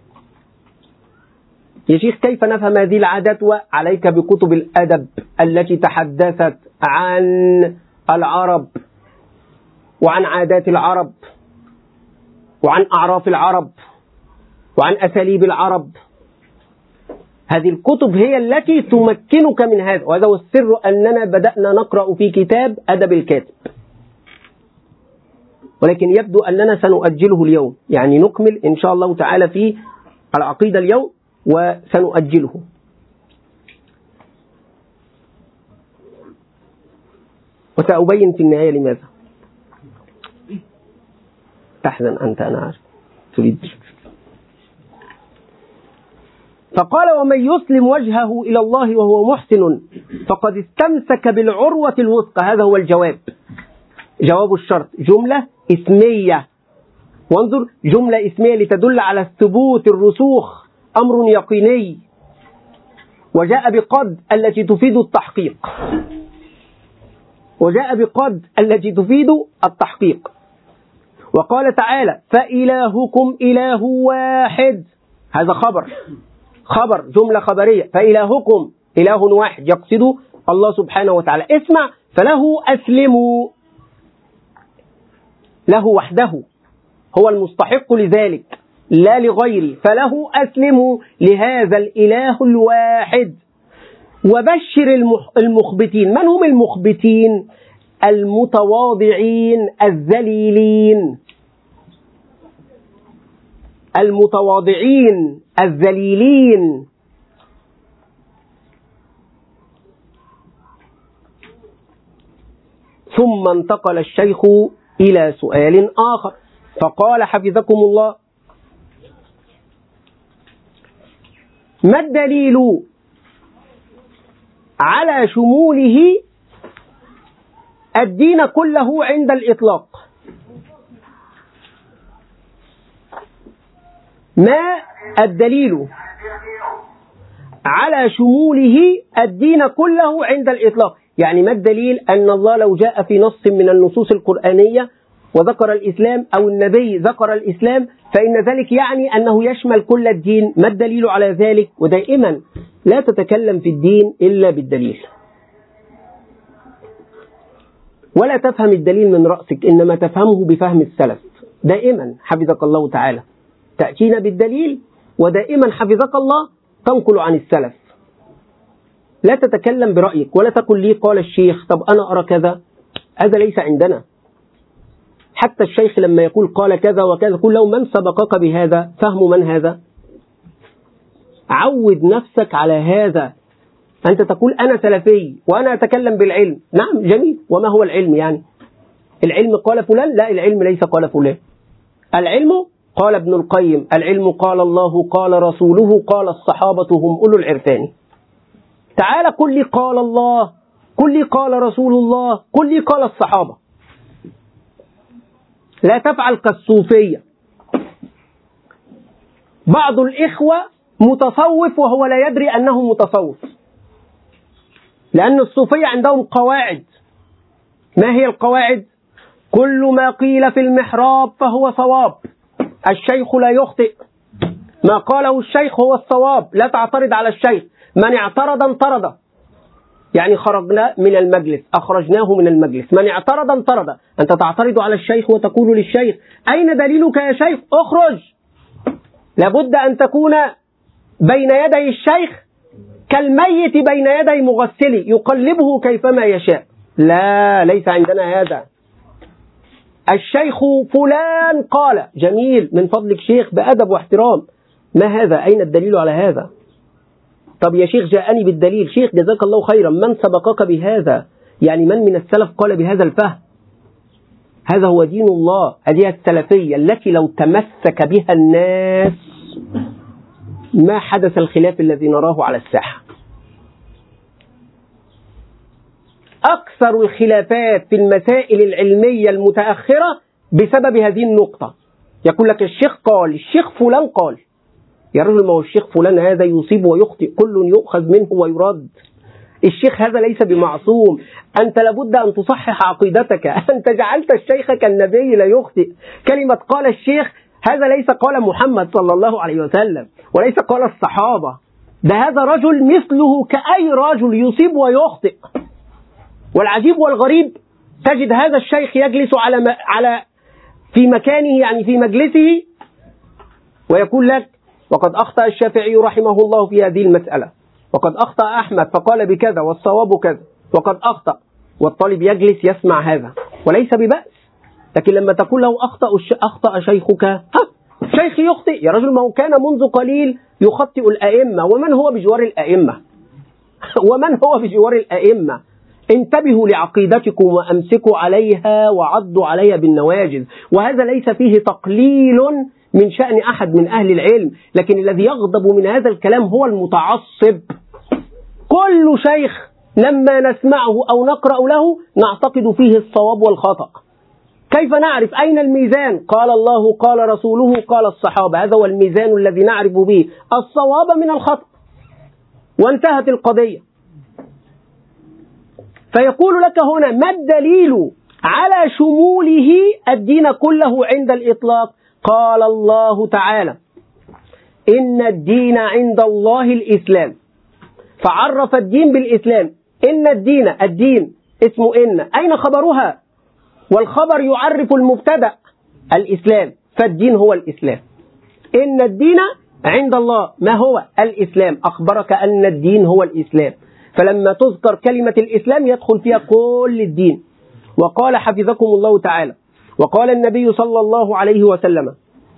Speaker 1: يا شيخ كيف نفهم هذه العادات؟ وعليك بكتب الأدب التي تحدثت عن العرب وعن عادات العرب وعن أعراف العرب وعن أساليب العرب. هذه الكتب هي التي تمكنك من هذا، وهذا هو السر أننا بدأنا نقرأ في كتاب أدب الكاتب، ولكن يبدو أننا سنؤجله اليوم، يعني نكمل إن شاء الله تعالى في العقيدة اليوم وسنؤجله. وسأبين في النهاية لماذا. تحزن أنت، أنا عارف تريد. فقال: ومن يسلم وجهه إلى الله وهو محسن فقد استمسك بالعروة الوثقى. هذا هو الجواب، جواب الشرط، جملة اسمية. وانظر، جملة اسمية لتدل على الثبوت، الرسوخ، أمر يقيني. وجاء بقد التي تفيد التحقيق، وجاء بقد التي تفيد التحقيق. وقال تعالى: فإلهكم إله واحد. هذا خبر، خبر، جملة خبرية. فإلهكم إله واحد يقصد الله سبحانه وتعالى. اسمع: فله أسلموا، له وحده، هو المستحق لذلك لا لغيره. فله أسلموا لهذا الإله الواحد. وبشر المخبتين. من هم المخبتين؟ المتواضعين الذليلين، المتواضعين الذليلين. ثم انتقل الشيخ إلى سؤال آخر فقال: حفظكم الله، ما الدليل على شموله الدين كله عند الإطلاق؟ ما الدليل على شموله الدين كله عند الإطلاق؟ يعني ما الدليل أن الله لو جاء في نص من النصوص القرآنية وذكر الإسلام أو النبي ذكر الإسلام فإن ذلك يعني أنه يشمل كل الدين؟ ما الدليل على ذلك؟ ودائما لا تتكلم في الدين إلا بالدليل، ولا تفهم الدليل من رأسك، إنما تفهمه بفهم السلف. دائما حفظك الله تعالى تأتينا بالدليل، ودائما حفظك الله تنقل عن السلف. لا تتكلم برأيك، ولا تقل لي قال الشيخ طب أنا أرى كذا، هذا ليس عندنا. حتى الشيخ لما يقول قال كذا وكذا قل له من سبقك بهذا؟ فهم من هذا؟ عود نفسك على هذا. أنت تقول أنا سلفي وأنا أتكلم بالعلم. نعم جميل، وما هو العلم يعني؟ العلم قال فلان؟ لا، العلم ليس قال فلان. العلم قال ابن القيم، العلم قال الله قال رسوله قال الصحابة هم أولو العرفان. تعال قل لي قال الله، قل لي قال رسول الله، قل لي قال الصحابة. لا تفعل كالصوفية. بعض الإخوة متصوف وهو لا يدري أنه متصوف، لأن الصوفية عندهم قواعد. ما هي القواعد؟ كل ما قيل في المحراب فهو صواب، الشيخ لا يخطئ، ما قاله الشيخ هو الصواب، لا تعترض على الشيخ، من اعترض انطرد، يعني خرجنا من المجلس، أخرجناه من المجلس، من اعترض انطرد. أنت تعترض على الشيخ وتقول للشيخ أين دليلك يا شيخ؟ اخرج. لابد أن تكون بين يدي الشيخ كالميت بين يدي مغسله يقلبه كيفما يشاء. لا، ليس عندنا هذا. الشيخ فلان قال، جميل، من فضلك شيخ بأدب واحترام. ما هذا؟ أين الدليل على هذا؟ طب يا شيخ جاءني بالدليل. شيخ جزاك الله خيرا، من سبقك بهذا؟ يعني من من السلف قال بهذا الفهم؟ هذا هو دين الله. هذه السلفية التي لو تمسك بها الناس ما حدث الخلاف الذي نراه على الساحة. أكثر الخلافات في المسائل العلمية المتأخرة بسبب هذه النقطة. يقول لك الشيخ قال، الشيخ فلان قال. يا رجل ما هو الشيخ فلان هذا يصيب ويخطئ، كل يؤخذ منه ويرد. الشيخ هذا ليس بمعصوم. أنت لابد أن تصحح عقيدتك. أنت جعلت الشيخ كالنبي لا يخطئ. كلمة قال الشيخ هذا ليس قال محمد صلى الله عليه وسلم، وليس قال الصحابة. ده هذا رجل مثله كأي رجل يصيب ويخطئ. والعجيب والغريب تجد هذا الشيخ يجلس على على في مكانه، يعني في مجلسه، ويقول لك وقد أخطأ الشافعي رحمه الله في هذه المسألة، وقد أخطأ أحمد فقال بكذا والصواب كذا، وقد أخطأ. والطالب يجلس يسمع هذا وليس ببأس. لكن لما تقول له أخطأ أخطأ شيخك، ها شيخ يخطئ يا رجل، ما هو كان منذ قليل يخطئ الأئمة. ومن هو بجوار الأئمة؟ ومن هو بجوار الأئمة؟ انتبهوا لعقيدتكم وأمسكوا عليها وعضوا عليها بالنواجذ. وهذا ليس فيه تقليل من شأن أحد من أهل العلم، لكن الذي يغضب من هذا الكلام هو المتعصب. كل شيخ لما نسمعه أو نقرأ له نعتقد فيه الصواب والخطأ. كيف نعرف أين الميزان؟ قال الله قال رسوله قال الصحابة، هذا هو الميزان الذي نعرف به الصواب من الخطأ، وانتهت القضية. فيقول لك هنا ما الدليل على شموله الدين كله عند الإطلاق؟ قال الله تعالى إن الدين عند الله الإسلام، فعرف الدين بالإسلام. إن الدين، الدين اسمه إن، أين خبرها؟ والخبر يعرف المبتدأ الإسلام، فالدين هو الإسلام. إن الدين عند الله ما هو؟ الإسلام. أخبرك أن الدين هو الإسلام، فلما تذكر كلمة الإسلام يدخل فيها كل الدين. وقال حفظكم الله تعالى، وقال النبي صلى الله عليه وسلم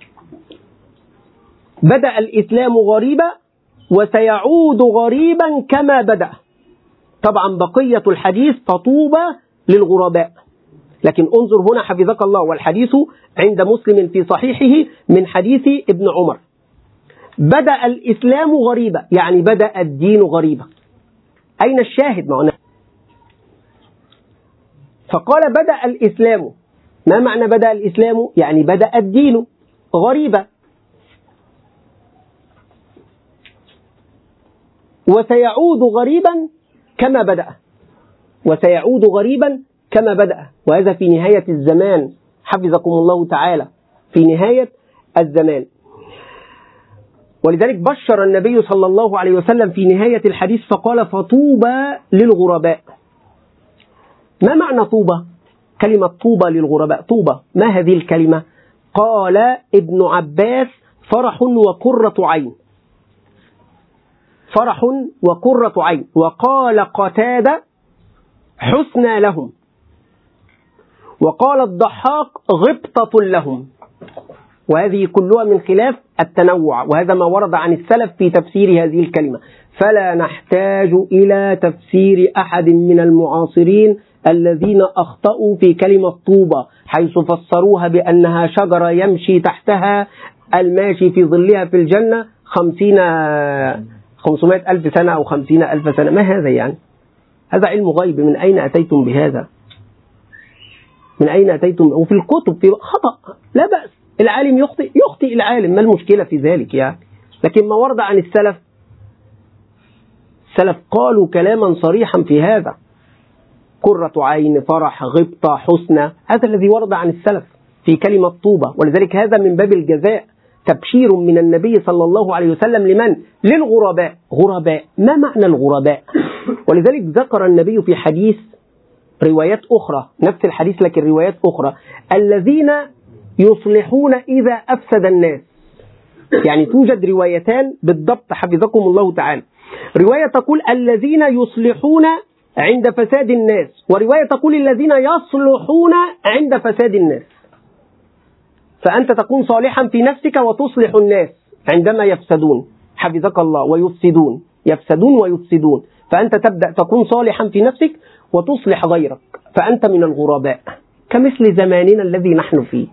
Speaker 1: بدأ الإسلام غريبا وسيعود غريبا كما بدأ. طبعا بقية الحديث فطوبى للغرباء، لكن انظر هنا حفظك الله، والحديث عند مسلم في صحيحه من حديث ابن عمر. بدأ الإسلام غريبا، يعني بدأ الدين غريبا. أين الشاهد معنا؟ فقال بدأ الإسلام. ما معنى بدأ الإسلام؟ يعني بدأ الدين غريبا، وسيعود غريبا كما بدأ، وسيعود غريبا كما بدأ. وهذا في نهاية الزمان حفظكم الله تعالى، في نهاية الزمان. ولذلك بشر النبي صلى الله عليه وسلم في نهاية الحديث فقال فطوبى للغرباء. ما معنى طوبى؟ كلمة طوبى للغرباء، طوبى ما هذه الكلمة؟ قال ابن عباس فرح وقرة عين، فرح وقرة عين. وقال قتادة حسنى لهم، وقال الضحاك غبطة لهم. وهذه كلها من خلاف التنوع، وهذا ما ورد عن السلف في تفسير هذه الكلمة. فلا نحتاج إلى تفسير أحد من المعاصرين الذين أخطأوا في كلمة طوبى، حيث فسروها بأنها شجرة يمشي تحتها الماشي في ظلها في الجنة خمسين خمسمائة ألف سنة أو خمسين ألف سنة. ما هذا يعني؟ هذا علم غيب. من أين أتيتم بهذا؟ من أين أتيتم؟ وفي الكتب في خطأ، لا بأس، العالم يخطئ يخطئ العالم، ما المشكلة في ذلك يعني؟ لكن ما ورد عن السلف، السلف قالوا كلاما صريحا في هذا، قرة عين، فرح، غبطة، حسنى، هذا الذي ورد عن السلف في كلمة طوبى. ولذلك هذا من باب الجزاء، تبشير من النبي صلى الله عليه وسلم لمن؟ للغرباء. غرباء، ما معنى الغرباء؟ ولذلك ذكر النبي في حديث روايات أخرى، نفس الحديث لكن روايات أخرى، الذين يصلحون إذا أفسد الناس. يعني توجد روايتان بالضبط حفظكم الله تعالى، رواية تقول الذين يصلحون عند فساد الناس، ورواية تقول الذين يصلحون عند فساد الناس. فأنت تكون صالحا في نفسك وتصلح الناس عندما يفسدون حفظك الله، ويفسدون، يفسدون ويفسدون. فأنت تبدأ تكون صالحا في نفسك وتصلح غيرك، فأنت من الغرباء، كمثل زماننا الذي نحن فيه.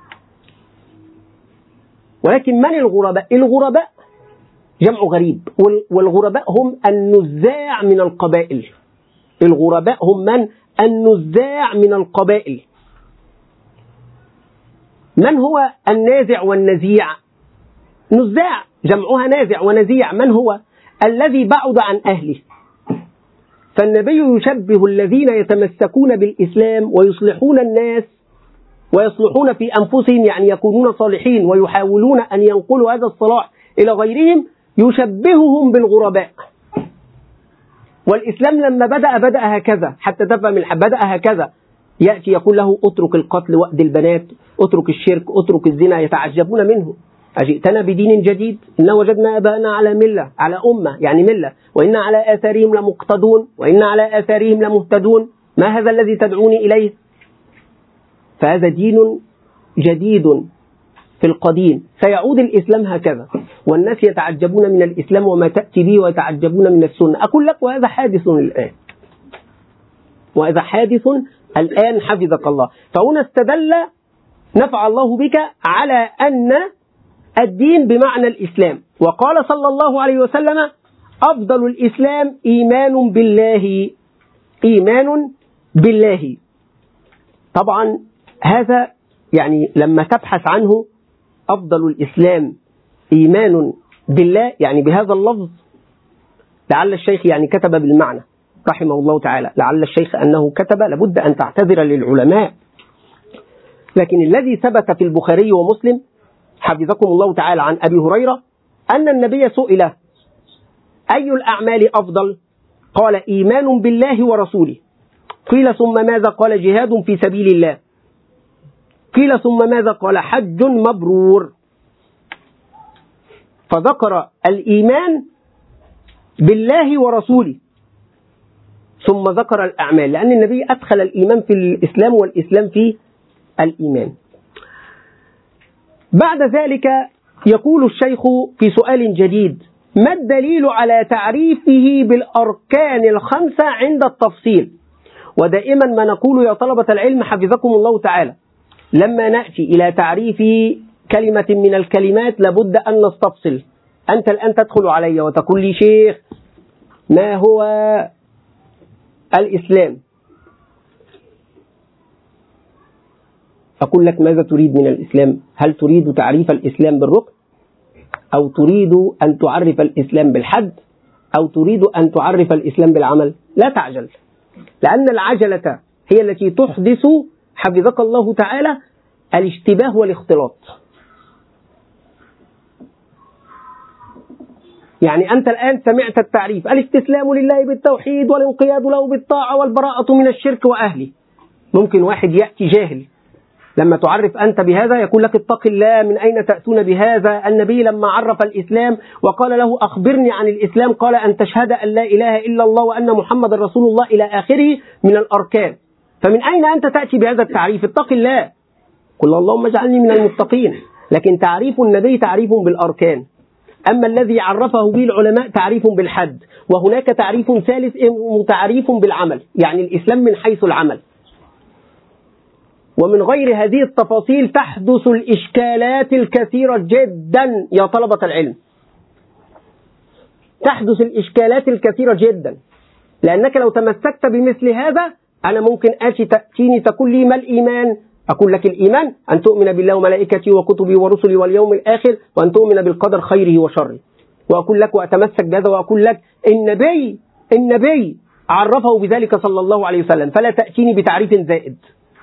Speaker 1: ولكن من الغرباء؟ الغرباء جمع غريب، والغرباء هم النزاع من القبائل. الغرباء هم من؟ النزاع من القبائل. من هو النازع والنزيع؟ نزاع جمعها نازع ونزيع. من هو الذي بعد عن أهله؟ فالنبي يشبه الذين يتمسكون بالإسلام ويصلحون الناس ويصلحون في أنفسهم، يعني يكونون صالحين ويحاولون أن ينقلوا هذا الصلاح إلى غيرهم، يشبههم بالغرباء. والإسلام لما بدأ بدأ هكذا، حتى تفهم بدأ هكذا، يأتي يقول له اترك القتل وأد البنات، اترك الشرك، اترك الزنا، يتعجبون منه، أجئتنا بدين جديد؟ إنا وجدنا آباءنا على ملة، على أمة يعني ملة، وإنا على آثارهم لمقتدون، وإنا على آثارهم لمهتدون، ما هذا الذي تدعوني إليه؟ فهذا دين جديد في القديم، سيعود الإسلام هكذا، والناس يتعجبون من الإسلام وما تأتي به ويتعجبون من السنة. أقول لك وهذا حادث الآن، وهذا حادث الآن حفظك الله. فهنا استدل نفع الله بك على أن الدين بمعنى الإسلام، وقال صلى الله عليه وسلم أفضل الإسلام إيمان بالله، إيمان بالله. طبعا هذا يعني لما تبحث عنه أفضل الإسلام إيمان بالله، يعني بهذا اللفظ، لعل الشيخ يعني كتب بالمعنى رحمه الله تعالى، لعل الشيخ أنه كتب، لابد أن تعتذر للعلماء. لكن الذي ثبت في البخاري ومسلم حفظكم الله تعالى عن أبي هريرة أن النبي سئل أي الأعمال أفضل؟ قال إيمان بالله ورسوله. قيل ثم ماذا؟ قال جهاد في سبيل الله. قيل ثم ماذا؟ قال حج مبرور. فذكر الإيمان بالله ورسوله ثم ذكر الأعمال، لأن النبي أدخل الإيمان في الإسلام والإسلام في الإيمان. بعد ذلك يقول الشيخ في سؤال جديد: ما الدليل على تعريفه بالأركان الخمسة عند التفصيل؟ ودائما ما نقول يا طلبة العلم حفظكم الله تعالى، لما نأتي إلى تعريف كلمة من الكلمات لابد أن نستفصل. أنت الآن تدخل علي وتقول لي شيخ ما هو الإسلام؟ أقول لك ماذا تريد من الإسلام؟ هل تريد تعريف الإسلام بالركن، أو تريد أن تعرف الإسلام بالحد، أو تريد أن تعرف الإسلام بالعمل؟ لا تعجل، لأن العجلة هي التي تحدث حفظك الله تعالى الاشتباه والاختلاط. يعني أنت الآن سمعت التعريف: الاستسلام لله بالتوحيد والانقياد له بالطاعة والبراءة من الشرك وأهله. ممكن واحد يأتي جاهل لما تعرف أنت بهذا يقول لك اتق الله، من أين تأتون بهذا؟ النبي لما عرف الإسلام وقال له أخبرني عن الإسلام قال أن تشهد أن لا إله إلا الله وأن محمد رسول الله إلى آخره من الأركان. فمن أين أنت تأتي بهذا التعريف؟ اتق الله، قل اللهم اجعلني من المتقين. لكن تعريف النبي تعريف بالأركان، أما الذي عرفه به العلماء تعريف بالحد، وهناك تعريف ثالث تعريف بالعمل، يعني الإسلام من حيث العمل. ومن غير هذه التفاصيل تحدث الإشكالات الكثيرة جدا يا طلبة العلم، تحدث الإشكالات الكثيرة جدا، لأنك لو تمسكت بمثل هذا أنا ممكن آتي تأتيني تقول لي ما الإيمان؟ أقول لك الإيمان أن تؤمن بالله وملائكته وكتبه ورسله واليوم الآخر، وأن تؤمن بالقدر خيره وشره. وأقول لك وأتمسك بهذا وأقول لك النبي النبي عرفه بذلك صلى الله عليه وسلم، فلا تأتيني بتعريف زائد.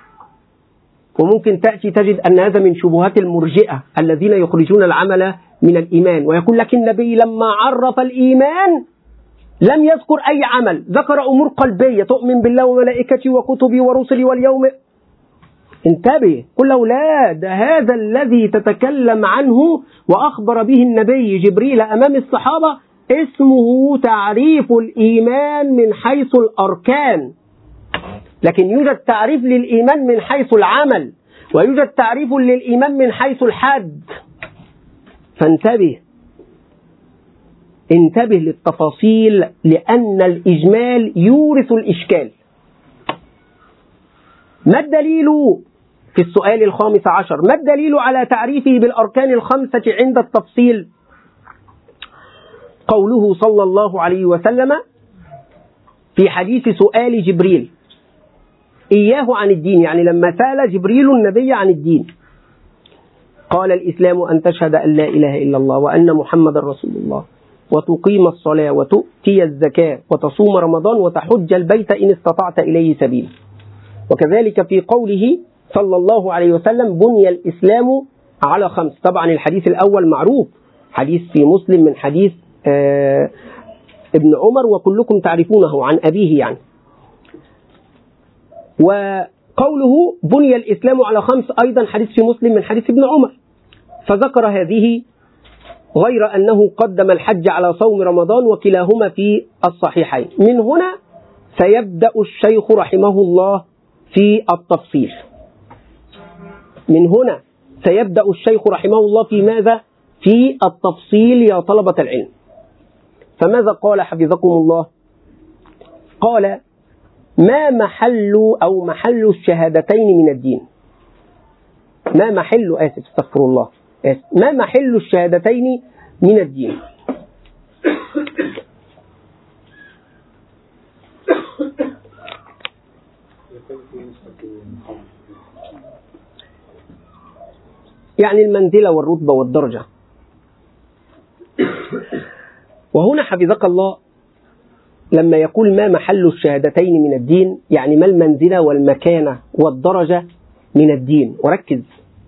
Speaker 1: وممكن تأتي تجد أن هذا من شبهات المرجئة الذين يخرجون العمل من الإيمان، ويقول لك النبي لما عرف الإيمان لم يذكر أي عمل، ذكر أمور قلبية: تؤمن بالله وملائكته وكتبه ورسله واليوم. انتبه، قل له لا، ده هذا الذي تتكلم عنه وأخبر به النبي جبريل أمام الصحابة اسمه تعريف الإيمان من حيث الأركان. لكن يوجد تعريف للإيمان من حيث العمل، ويوجد تعريف للإيمان من حيث الحد. فانتبه انتبه للتفاصيل، لأن الإجمال يورث الإشكال. ما الدليل في السؤال الخامس عشر؟ ما الدليل على تعريفه بالأركان الخمسة عند التفصيل؟ قوله صلى الله عليه وسلم في حديث سؤال جبريل إياه عن الدين، يعني لما سأل جبريل النبي عن الدين قال الإسلام أن تشهد أن لا إله إلا الله وأن محمد رسول الله وتقيم الصلاة وتؤتي الزكاة وتصوم رمضان وتحج البيت إن استطعت إليه سبيلا. وكذلك في قوله صلى الله عليه وسلم بني الإسلام على خمس. طبعا الحديث الأول معروف، حديث في مسلم من حديث آه ابن عمر وكلكم تعرفونه عن أبيه يعني. وقوله بني الإسلام على خمس أيضا حديث في مسلم من حديث ابن عمر، فذكر هذه غير أنه قدم الحج على صوم رمضان وكلاهما في الصحيحين. من هنا سيبدأ الشيخ رحمه الله في التفصيل. من هنا سيبدأ الشيخ رحمه الله في ماذا؟ في التفصيل يا طلبة العلم. فماذا قال حفظكم الله؟ قال ما محل أو محل الشهادتين من الدين. ما محل آسف استغفر الله آسف. ما محل الشهادتين من الدين؟ يعني المنزلة والرتبة والدرجة. وهنا حفظك الله لما يقول ما محل الشهادتين من الدين يعني ما المنزلة والمكانة والدرجة من الدين. وركز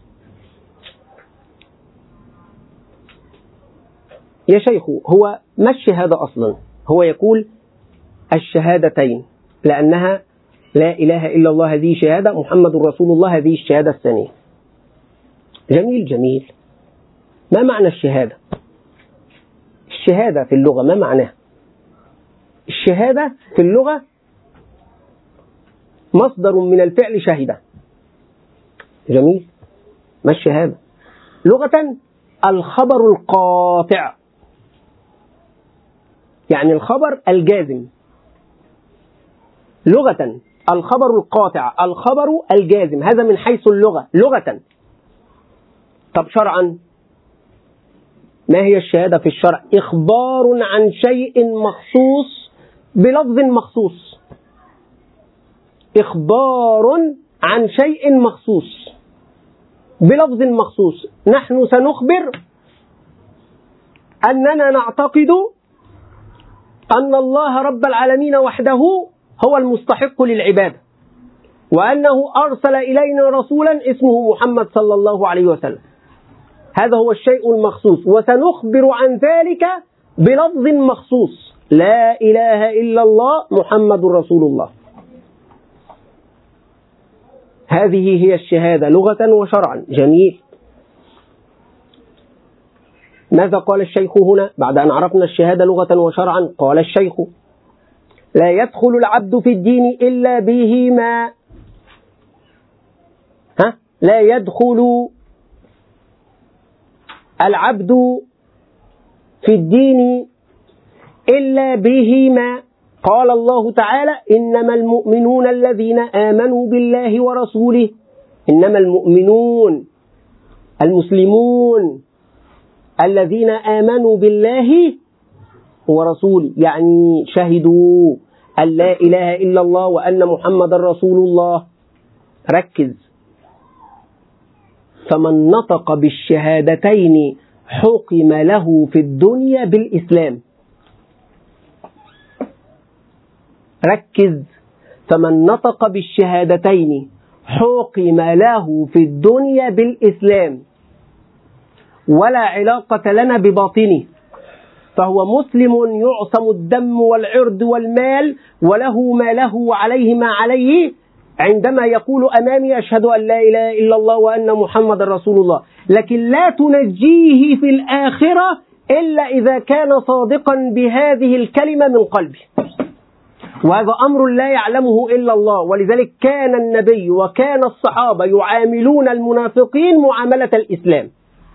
Speaker 1: يا شيخ، هو ما الشهادة أصلا؟ هو يقول الشهادتين لأنها لا إله إلا الله هذه شهادة، محمد رسول الله هذه الشهادة الثانية. جميل جميل. ما معنى الشهادة؟ الشهادة في اللغة ما معناها؟ الشهادة في اللغة مصدر من الفعل شهد. جميل. ما الشهادة؟ لغة الخبر القاطع، يعني الخبر الجازم. لغة الخبر القاطع، الخبر الجازم، هذا من حيث اللغة لغة. طب شرعا ما هي الشهادة في الشرع؟ إخبار عن شيء مخصوص بلفظ مخصوص. إخبار عن شيء مخصوص بلفظ مخصوص. نحن سنخبر أننا نعتقد أن الله رب العالمين وحده هو المستحق للعبادة، وأنه أرسل إلينا رسولا اسمه محمد صلى الله عليه وسلم. هذا هو الشيء المخصوص، وسنخبر عن ذلك بلفظ مخصوص لا إله إلا الله محمد رسول الله. هذه هي الشهادة لغة وشرعا. جميل. ماذا قال الشيخ هنا بعد أن عرفنا الشهادة لغة وشرعا؟ قال الشيخ لا يدخل العبد في الدين إلا بهما. ها؟ لا يدخل العبد في الدين إلا بهما. قال الله تعالى إنما المؤمنون الذين آمنوا بالله ورسوله. إنما المؤمنون المسلمون الذين آمنوا بالله ورسوله، يعني شهدوا أن لا إله إلا الله وأن محمد رسول الله. ركز. فمن نطق بالشهادتين حكم له في الدنيا بالإسلام. ركز. فمن نطق بالشهادتين حكم له في الدنيا بالإسلام، ولا علاقة لنا بباطنه، فهو مسلم يعصم الدم والعرض والمال وله ما له وعليه ما عليه عندما يقول أمامي أشهد أن لا إله إلا الله وأن محمد رسول الله. لكن لا تنجيه في الآخرة إلا إذا كان صادقا بهذه الكلمة من قلبه، وهذا أمر لا يعلمه إلا الله. ولذلك كان النبي وكان الصحابة يعاملون المنافقين معاملة الإسلام.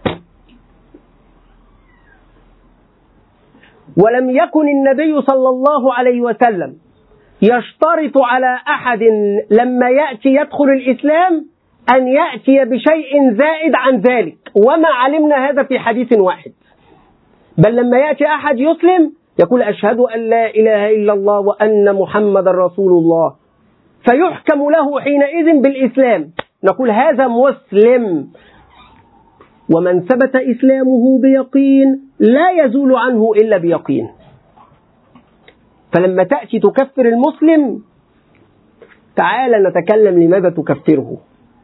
Speaker 1: ولم يكن النبي صلى الله عليه وسلم يشترط على أحد لما يأتي يدخل الإسلام أن يأتي بشيء زائد عن ذلك، وما علمنا هذا في حديث واحد. بل لما يأتي أحد يسلم يقول أشهد أن لا إله إلا الله وأن محمد رسول الله، فيحكم له حينئذ بالإسلام. نقول هذا مسلم. ومن ثبت إسلامه بيقين لا يزول عنه إلا بيقين. فلما تأتي تكفر المسلم، تعال نتكلم لماذا تكفره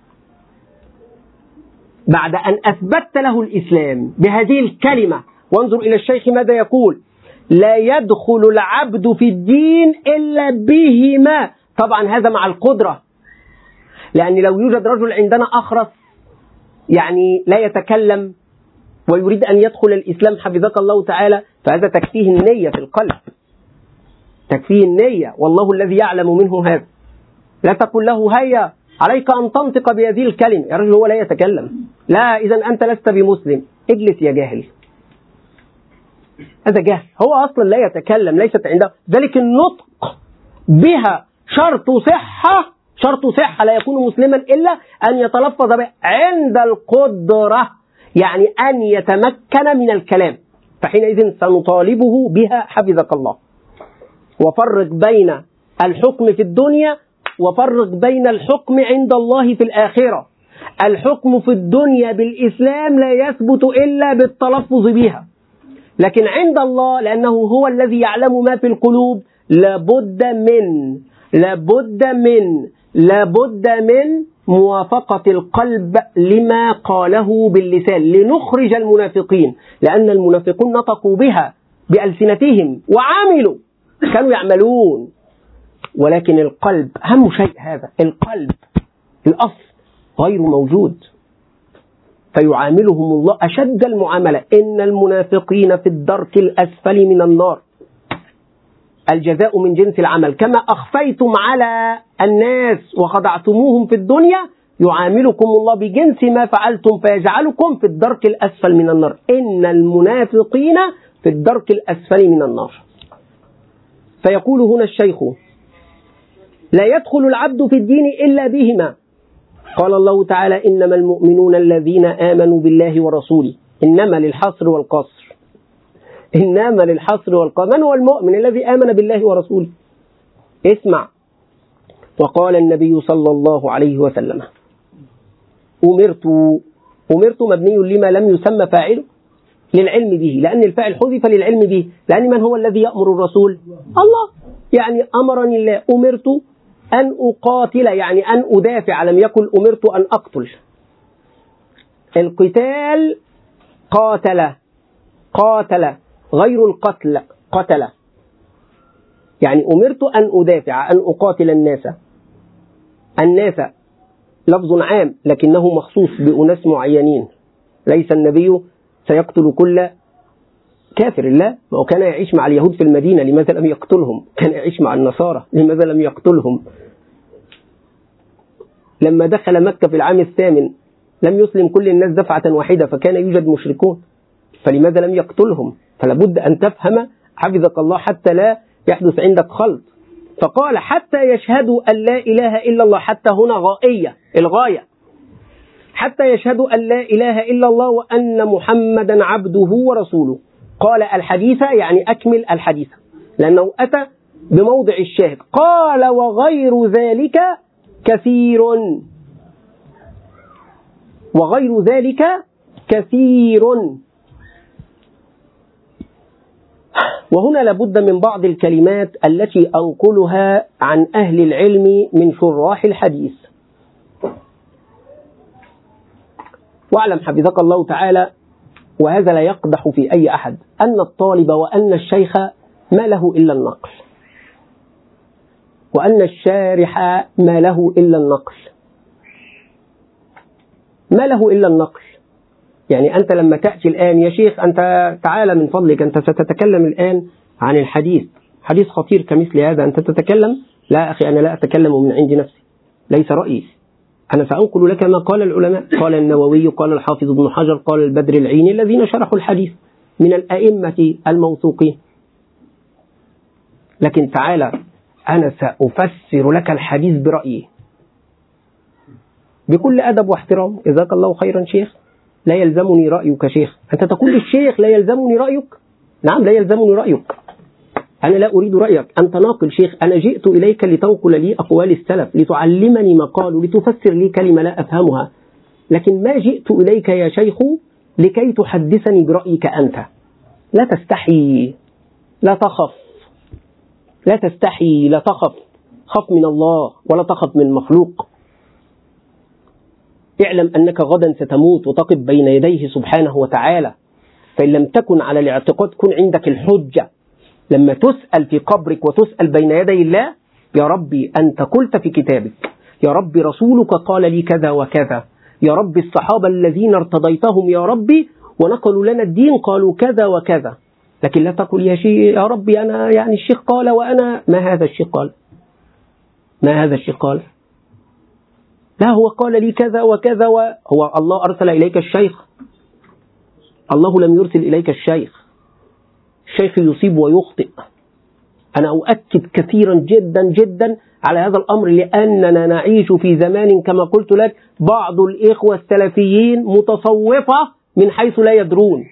Speaker 1: بعد أن أثبت له الإسلام بهذه الكلمة. وانظر إلى الشيخ ماذا يقول: لا يدخل العبد في الدين إلا بهما. طبعا هذا مع القدرة، لأن لو يوجد رجل عندنا أخرس يعني لا يتكلم ويريد أن يدخل الإسلام حفظك الله تعالى، فهذا تكفيه النية في القلب، تكفيه النية، والله الذي يعلم منه هذا. لا تقل له هيا عليك أن تنطق بهذه الكلمة، يا رجل هو لا يتكلم. لا، إذا أنت لست بمسلم، اجلس يا جاهل. هذا جهل، هو أصلا لا يتكلم، ليست عنده ذلك النطق بها شرط صحة، شرط صحة لا يكون مسلما إلا أن يتلفظ به عند القدرة، يعني أن يتمكن من الكلام، فحينئذ سنطالبه بها حفظك الله. وفرق بين الحكم في الدنيا وفرق بين الحكم عند الله في الآخرة. الحكم في الدنيا بالإسلام لا يثبت إلا بالتلفظ بها، لكن عند الله لأنه هو الذي يعلم ما في القلوب لابد من لابد من لابد من موافقة القلب لما قاله باللسان لنخرج المنافقين، لأن المنافقون نطقوا بها بألسنتهم وعملوا، كانوا يعملون، ولكن القلب أهم شيء، هذا القلب الأصل غير موجود، فيعاملهم الله أشد المعاملة. إن المنافقين في الدرك الأسفل من النار، الجزاء من جنس العمل، كما أخفيتم على الناس وخدعتموهم في الدنيا يعاملكم الله بجنس ما فعلتم فيجعلكم في الدرك الأسفل من النار. إن المنافقين في الدرك الأسفل من النار. فيقول هنا الشيخ: لا يدخل العبد في الدين إلا بهما. قال الله تعالى: إنما المؤمنون الذين آمنوا بالله ورسوله. إنما للحصر والقصر، إنما للحصر والقصر. من هو المؤمن الذي آمن بالله ورسوله؟ اسمع. وقال النبي صلى الله عليه وسلم: أمرت أمرت مبني لما لم يسمى فاعله للعلم به، لأن الفاعل حذف للعلم به، لأن من هو الذي يأمر الرسول؟ الله. يعني أمرني الله، أمرت أن أقاتل، يعني أن أدافع، لم يقل أمرت أن أقتل. القتال قاتل قاتل غير القتل قتل، يعني أمرت أن أدافع، أن أقاتل الناس. الناس لفظ عام لكنه مخصوص بأناس معينين، ليس النبي سيقتل كل كافر، لا، وهو كان يعيش مع اليهود في المدينة، لماذا لم يقتلهم؟ كان يعيش مع النصارى، لماذا لم يقتلهم؟ لما دخل مكة في العام الثامن لم يسلم كل الناس دفعة واحدة، فكان يوجد مشركون، فلماذا لم يقتلهم؟ فلابد أن تفهم حفظك الله حتى لا يحدث عندك خلط. فقال: حتى يشهدوا أن لا إله إلا الله. حتى هنا غائية، الغاية، حتى يشهدوا أن لا إله إلا الله وأن محمدا عبده ورسوله. قال: الحديث، يعني أكمل الحديث، لأنه أتى بموضع الشاهد. قال: وغير ذلك كثير، وغير ذلك كثير. وهنا لابد من بعض الكلمات التي أنقلها عن أهل العلم من شراح الحديث. واعلم حفظك الله تعالى، وهذا لا يقدح في أي أحد، أن الطالب وأن الشيخ ما له إلا النقل، وأن الشارح ما له إلا النقل، ما له إلا النقل. يعني أنت لما تأتي الآن يا شيخ، أنت تعالى من فضلك، أنت ستتكلم الآن عن الحديث، حديث خطير كمثل هذا، أنت تتكلم. لا أخي، أنا لا أتكلم من عند نفسي، ليس رأيي، أنا سأنقل لك ما قال العلماء، قال النووي، قال الحافظ ابن حجر، قال البدر العيني، الذين شرحوا الحديث من الأئمة الموثوقين. لكن تعالى، أنا سأفسر لك الحديث برأيي بكل أدب واحترام. جزاك الله خيرا شيخ، لا يلزمني رأيك شيخ. أنت تقول للشيخ لا يلزمني رأيك؟ نعم، لا يلزمني رأيك، أنا لا أريد رأيك، أنت ناقل شيخ. أنا جئت إليك لتنقل لي أقوال السلف، لتعلمني ما قالوا، لتفسر لي كلمة لا أفهمها، لكن ما جئت إليك يا شيخ لكي تحدثني برأيك أنت. لا تستحي، لا تخف، لا تستحي، لا تخف، خف من الله ولا تخف من مخلوق. اعلم أنك غدا ستموت وتقف بين يديه سبحانه وتعالى، فإن لم تكن على الاعتقاد كن عندك الحجة لما تسأل في قبرك وتسأل بين يدي الله: يا ربي أنت قلت في كتابك، يا ربي رسولك قال لي كذا وكذا، يا ربي الصحابة الذين ارتضيتهم يا ربي ونقلوا لنا الدين قالوا كذا وكذا. لكن لا تقل يا شيخ يا ربي أنا يعني الشيخ قال وأنا ما هذا الشيخ قال، ما هذا الشيخ قال، لا هو قال لي كذا وكذا. هو الله أرسل إليك الشيخ؟ الله لم يرسل إليك الشيخ. الشيخ يصيب ويخطئ. أنا أؤكد كثيرا جدا جدا على هذا الأمر، لأننا نعيش في زمان كما قلت لك بعض الإخوة السلفيين متصوفة من حيث لا يدرون،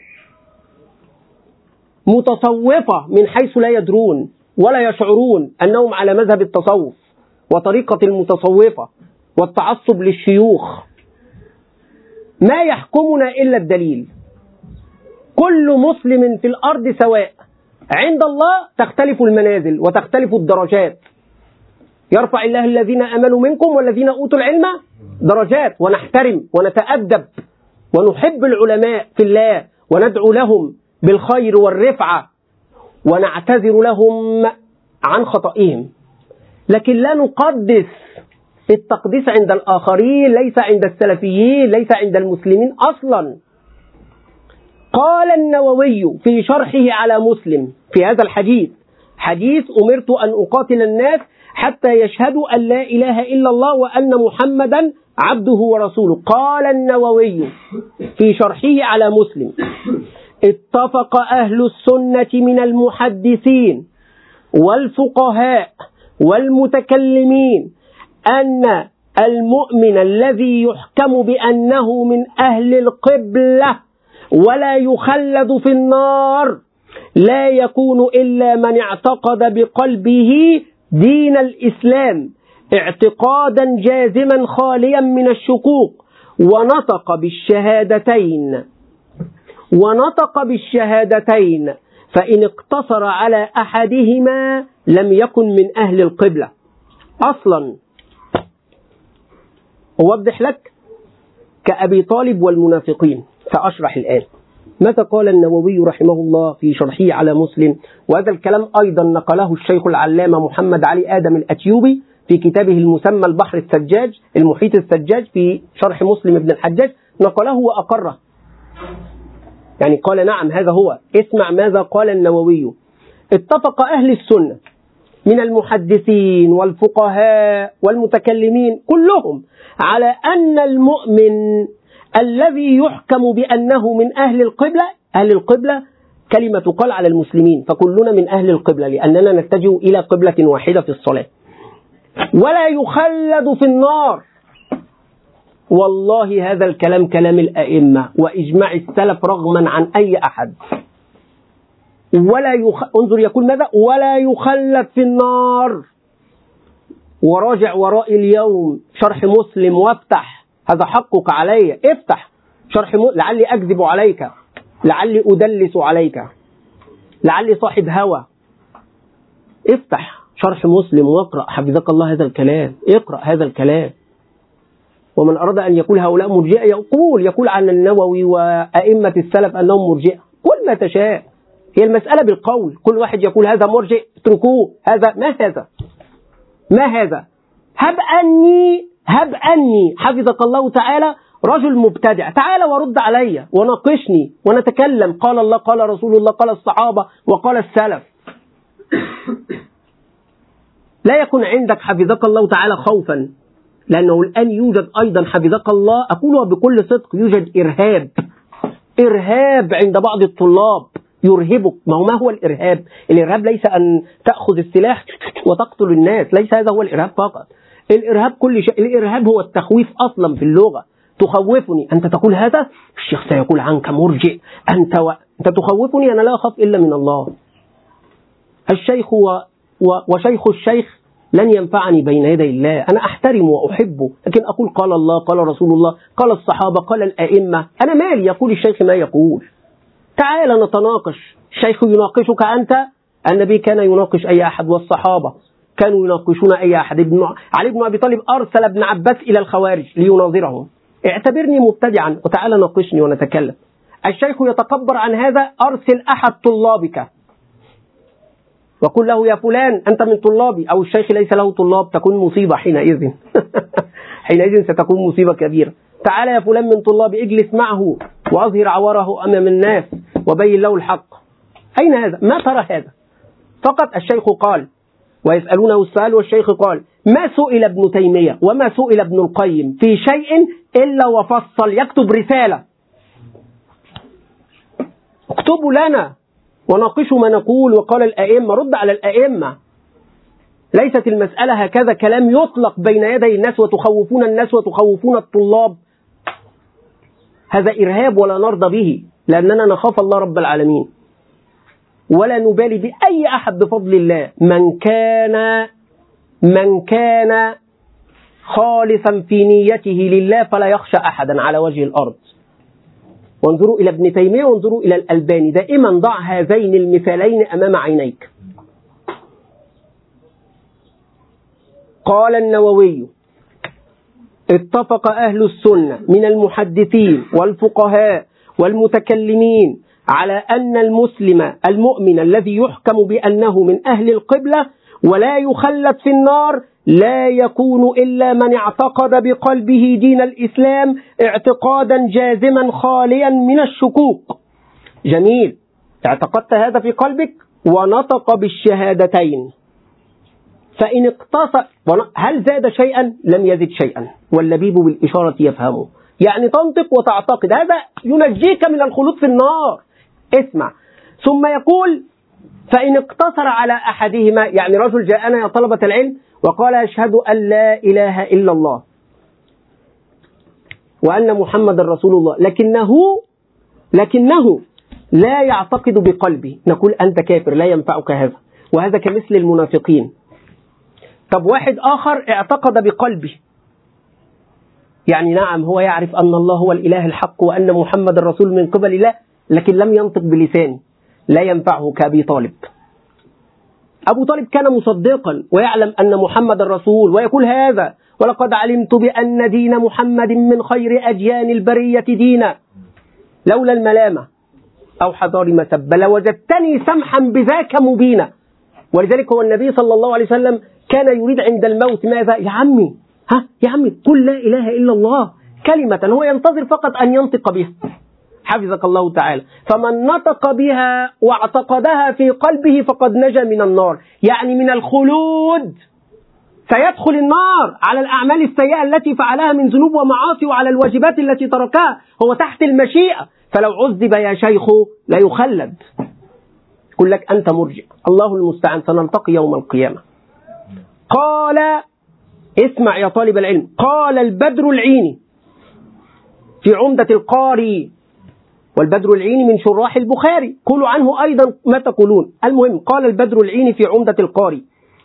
Speaker 1: متصوفة من حيث لا يدرون ولا يشعرون أنهم على مذهب التصوف وطريقة المتصوفة والتعصب للشيوخ. ما يحكمنا إلا الدليل. كل مسلم في الأرض سواء، عند الله تختلف المنازل وتختلف الدرجات. يرفع الله الذين آمنوا منكم والذين أوتوا العلم درجات، ونحترم ونتأدب ونحب العلماء في الله وندعو لهم بالخير والرفعة ونعتذر لهم عن خطئهم، لكن لا نقدس. التقديس عند الآخرين ليس عند السلفيين، ليس عند المسلمين أصلا. قال النووي في شرحه على مسلم في هذا الحديث: حديث أمرت أن أقاتل الناس حتى يشهدوا أن لا إله إلا الله وأن محمدا عبده ورسوله. قال النووي في شرحه على مسلم: اتفق أهل السنة من المحدثين والفقهاء والمتكلمين أن المؤمن الذي يحكم بأنه من أهل القبلة ولا يخلد في النار لا يكون إلا من اعتقد بقلبه دين الإسلام اعتقادا جازما خاليا من الشكوك ونطق بالشهادتين ونطق بالشهادتين فإن اقتصر على أحدهما لم يكن من أهل القبلة أصلا. أوضح لك كأبي طالب والمنافقين، فأشرح الآن ماذا قال النووي رحمه الله في شرحه على مسلم. وهذا الكلام أيضا نقله الشيخ العلامة محمد علي آدم الأتيوبي في كتابه المسمى البحر السجاج المحيط السجاج في شرح مسلم ابن الحجاج، نقله وأقره، يعني قال نعم هذا هو. اسمع ماذا قال النووي: اتفق أهل السنة من المحدثين والفقهاء والمتكلمين كلهم على أن المؤمن الذي يحكم بأنه من أهل القبلة، أهل القبلة كلمة تقال على المسلمين، فكلنا من أهل القبلة لأننا نتجه إلى قبلة واحدة في الصلاة، ولا يخلد في النار. والله هذا الكلام كلام الأئمة وإجماع السلف رغما عن أي أحد. ولا يخ... انظر يقول ماذا: ولا يخلد في النار. وراجع وراء اليوم شرح مسلم وافتح، هذا حقك علي، افتح شرح م... لعلي أكذب عليك، لعلي أدلس عليك، لعلي صاحب هوى. افتح شرح مسلم واقرأ حفظك الله هذا الكلام، اقرأ هذا الكلام. ومن أراد أن يقول هؤلاء مرجئة يقول يقول عن النووي وأئمة السلف أنهم مرجئة، كل ما تشاء. هي المسألة بالقول، كل واحد يقول هذا مرجئ اتركوه، هذا ما هذا ما هذا هب أني هب أني حفظك الله تعالى رجل مبتدع، تعال ورد علي وناقشني ونتكلم، قال الله قال رسول الله قال الصحابة وقال السلف. لا يكن عندك حفظك الله تعالى خوفا، لأنه الآن يوجد أيضا حفظك الله، أقولها بكل صدق، يوجد إرهاب إرهاب عند بعض الطلاب يرهبك. ما هو ما هو الإرهاب؟ الإرهاب ليس أن تأخذ السلاح وتقتل الناس، ليس هذا هو الإرهاب فقط. الإرهاب كل شيء. الإرهاب هو التخويف أصلا في اللغة. تخوفني، أنت تقول هذا الشيخ سيقول عنك مرجئ، أنت و... أنت تخوفني، أنا لا أخاف إلا من الله. الشيخ و... و... وشيخ الشيخ لن ينفعني بين يدي الله. أنا أحترم وأحبه، لكن أقول قال الله، قال رسول الله، قال الصحابة، قال الأئمة، أنا مالي؟ يقول الشيخ ما يقول. تعال نتناقش. الشيخ يناقشك أنت، النبي كان يناقش أي أحد، والصحابة كانوا يناقشون أي أحد. ابن علي بن أبي طالب أرسل ابن عباس إلى الخوارج ليناظرهم. اعتبرني مبتدعا وتعال ناقشني ونتكلم. الشيخ يتكبر عن هذا، أرسل أحد طلابك وقل له يا فلان أنت من طلابي، أو الشيخ ليس له طلاب، تكون مصيبة حينئذ حينئذ ستكون مصيبة كبيرة. تعال يا فلان من طلابي، اجلس معه وأظهر عوره أمام الناس وبين له الحق. أين هذا؟ ما ترى هذا؟ فقط الشيخ قال، ويسألونه السؤال والشيخ قال: ما سئل ابن تيمية وما سئل ابن القيم في شيء إلا وفصل. يكتب رسالة: اكتبوا لنا وناقشوا ما نقول، وقال الأئمة، رد على الأئمة. ليست المسألة هكذا كلام يطلق بين يدي الناس وتخوفون الناس وتخوفون الطلاب. هذا إرهاب ولا نرضى به، لأننا نخاف الله رب العالمين ولا نبالي بأي أحد بفضل الله. من كان من كان خالصا في نيته لله فلا يخشى أحدا على وجه الأرض. وانظروا إلى ابن تيمية وانظروا إلى الألباني، دائما ضع هذين المثالين أمام عينيك. قال النووي: اتفق أهل السنة من المحدثين والفقهاء والمتكلمين على أن المسلم المؤمن الذي يحكم بأنه من أهل القبلة ولا يخلد في النار لا يكون إلا من اعتقد بقلبه دين الإسلام اعتقادا جازما خاليا من الشكوك. جميل، اعتقدت هذا في قلبك ونطق بالشهادتين. فإن اقتصر، هل زاد شيئا؟ لم يزد شيئا، واللبيب بالإشارة يفهمه. يعني تنطق وتعتقد، هذا ينجيك من الخلود في النار. اسمع، ثم يقول: فإن اقتصر على أحدهما، يعني رجل جاءنا يا طلبة العلم وقال: أشهد أن لا إله إلا الله وأن محمد رسول الله، لكنه لكنه لا يعتقد بقلبه، نقول: أنت كافر، لا ينفعك هذا، وهذا كمثل المنافقين. طب واحد آخر اعتقد بقلبه، يعني نعم هو يعرف أن الله هو الإله الحق وأن محمد الرسول من قبل الله، لكن لم ينطق بلسانه، لا ينفعه كأبي طالب. أبو طالب كان مصدقا ويعلم أن محمد الرسول ويقول هذا: ولقد علمت بأن دين محمد من خير أديان البرية دينا، لولا الملامة أو حذار مسب لوجدتني سمحا بذاك مبينا. ولذلك هو النبي صلى الله عليه وسلم كان يريد عند الموت ماذا؟ يا عمي ها يا عمي قل لا إله إلا الله، كلمة هو ينتظر فقط أن ينطق بها. حفظك الله تعالى. فمن نطق بها واعتقدها في قلبه فقد نجا من النار، يعني من الخلود. سيدخل النار على الأعمال السيئة التي فعلها من ذنوب ومعاصي وعلى الواجبات التي تركها، هو تحت المشيئة. فلو عذب يا شيخ لا يخلد. يقول لك أنت مرجئ، الله المستعان، سنلتقي يوم القيامة. قال: اسمع يا طالب العلم، قال البدر العيني في عمدة القاري، والبدر العيني من شراح البخاري، قولوا عنه أيضا ما تقولون. المهم، قال البدر العيني في عمدة القاري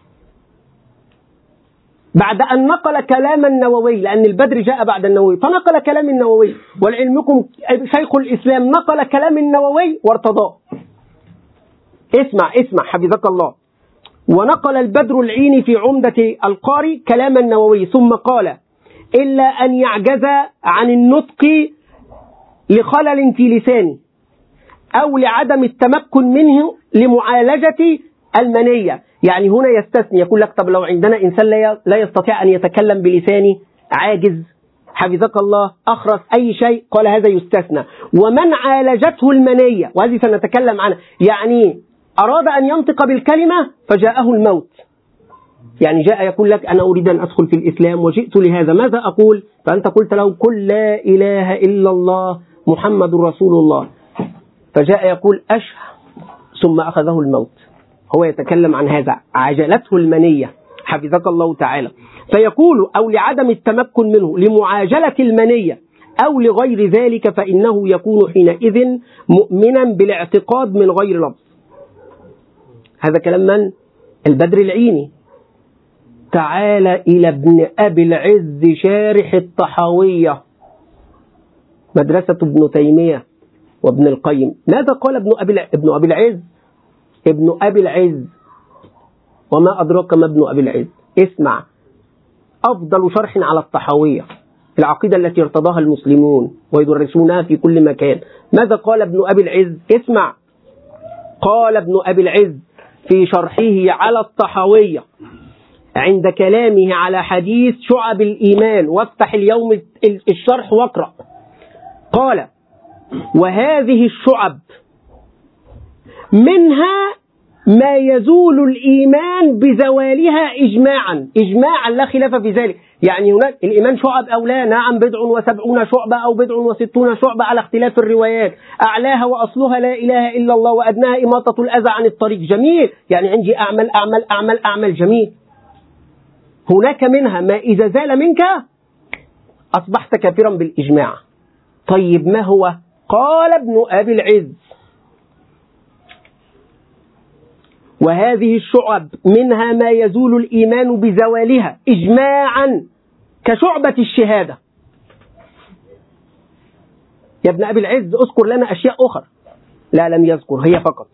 Speaker 1: بعد أن نقل كلام النووي، لأن البدر جاء بعد النووي، فنقل كلام النووي، ولعلمكم شيخ الإسلام نقل كلام النووي وارتضاه. اسمع اسمع حفظك الله. ونقل البدر العيني في عمدة القاري كلام النووي، ثم قال: إلا أن يعجز عن النطق لخلل في لسانه أو لعدم التمكن منه لمعالجة المنية. يعني هنا يستثني، يقول لك: طب لو عندنا إنسان لا يستطيع أن يتكلم بلسانه، عاجز حفظك الله، أخرس أي شيء، قال هذا يستثنى. ومن عالجته المنية، وهذه سنتكلم عنها، يعني أراد أن ينطق بالكلمة فجاءه الموت، يعني جاء يقول لك: أنا أريد أن أدخل في الإسلام وجئت لهذا، ماذا أقول؟ فأنت قلت له: قل لا إله إلا الله محمد رسول الله، فجاء يقول أشهد، ثم أخذه الموت. هو يتكلم عن هذا، عجلته المنية حفظك الله تعالى. فيقول: أو لعدم التمكن منه لمعاجلة المنية أو لغير ذلك، فإنه يكون حينئذ مؤمنا بالاعتقاد من غير لفظ. هذا كلام من؟ البدر العيني. تعال إلى ابن أبي العز شارح الطحاوية، مدرسة ابن تيمية وابن القيم. ماذا قال ابن أبي ابن أبي العز؟ ابن أبي العز، وما أدراك ما ابن أبي العز؟ اسمع، أفضل شرح على الطحاوية، العقيدة التي ارتضاها المسلمون ويدرسونها في كل مكان. ماذا قال ابن أبي العز؟ اسمع، قال ابن أبي العز في شرحه على الطحاوية عند كلامه على حديث شعب الإيمان، وافتح اليوم الشرح واقرأ. قال: وهذه الشعب منها ما يزول الإيمان بزوالها إجماعا. إجماعا لا خلاف في ذلك. يعني هناك الإيمان شعب أو لا؟ نعم، بضع وسبعون شعبة أو بضع وستون شعبة على اختلاف الروايات. أعلاها وأصلها لا إله إلا الله، وأدناها إماطة الأذى عن الطريق. جميل، يعني عندي أعمل أعمل أعمل أعمل جميل. هناك منها ما إذا زال منك أصبحت كافرا بالإجماع. طيب ما هو؟ قال ابن أبي العز: وهذه الشعب منها ما يزول الإيمان بزوالها إجماعا كشعبة الشهادة. يا ابن أبي العز أذكر لنا أشياء أخرى. لا، لم يذكر، هي فقط.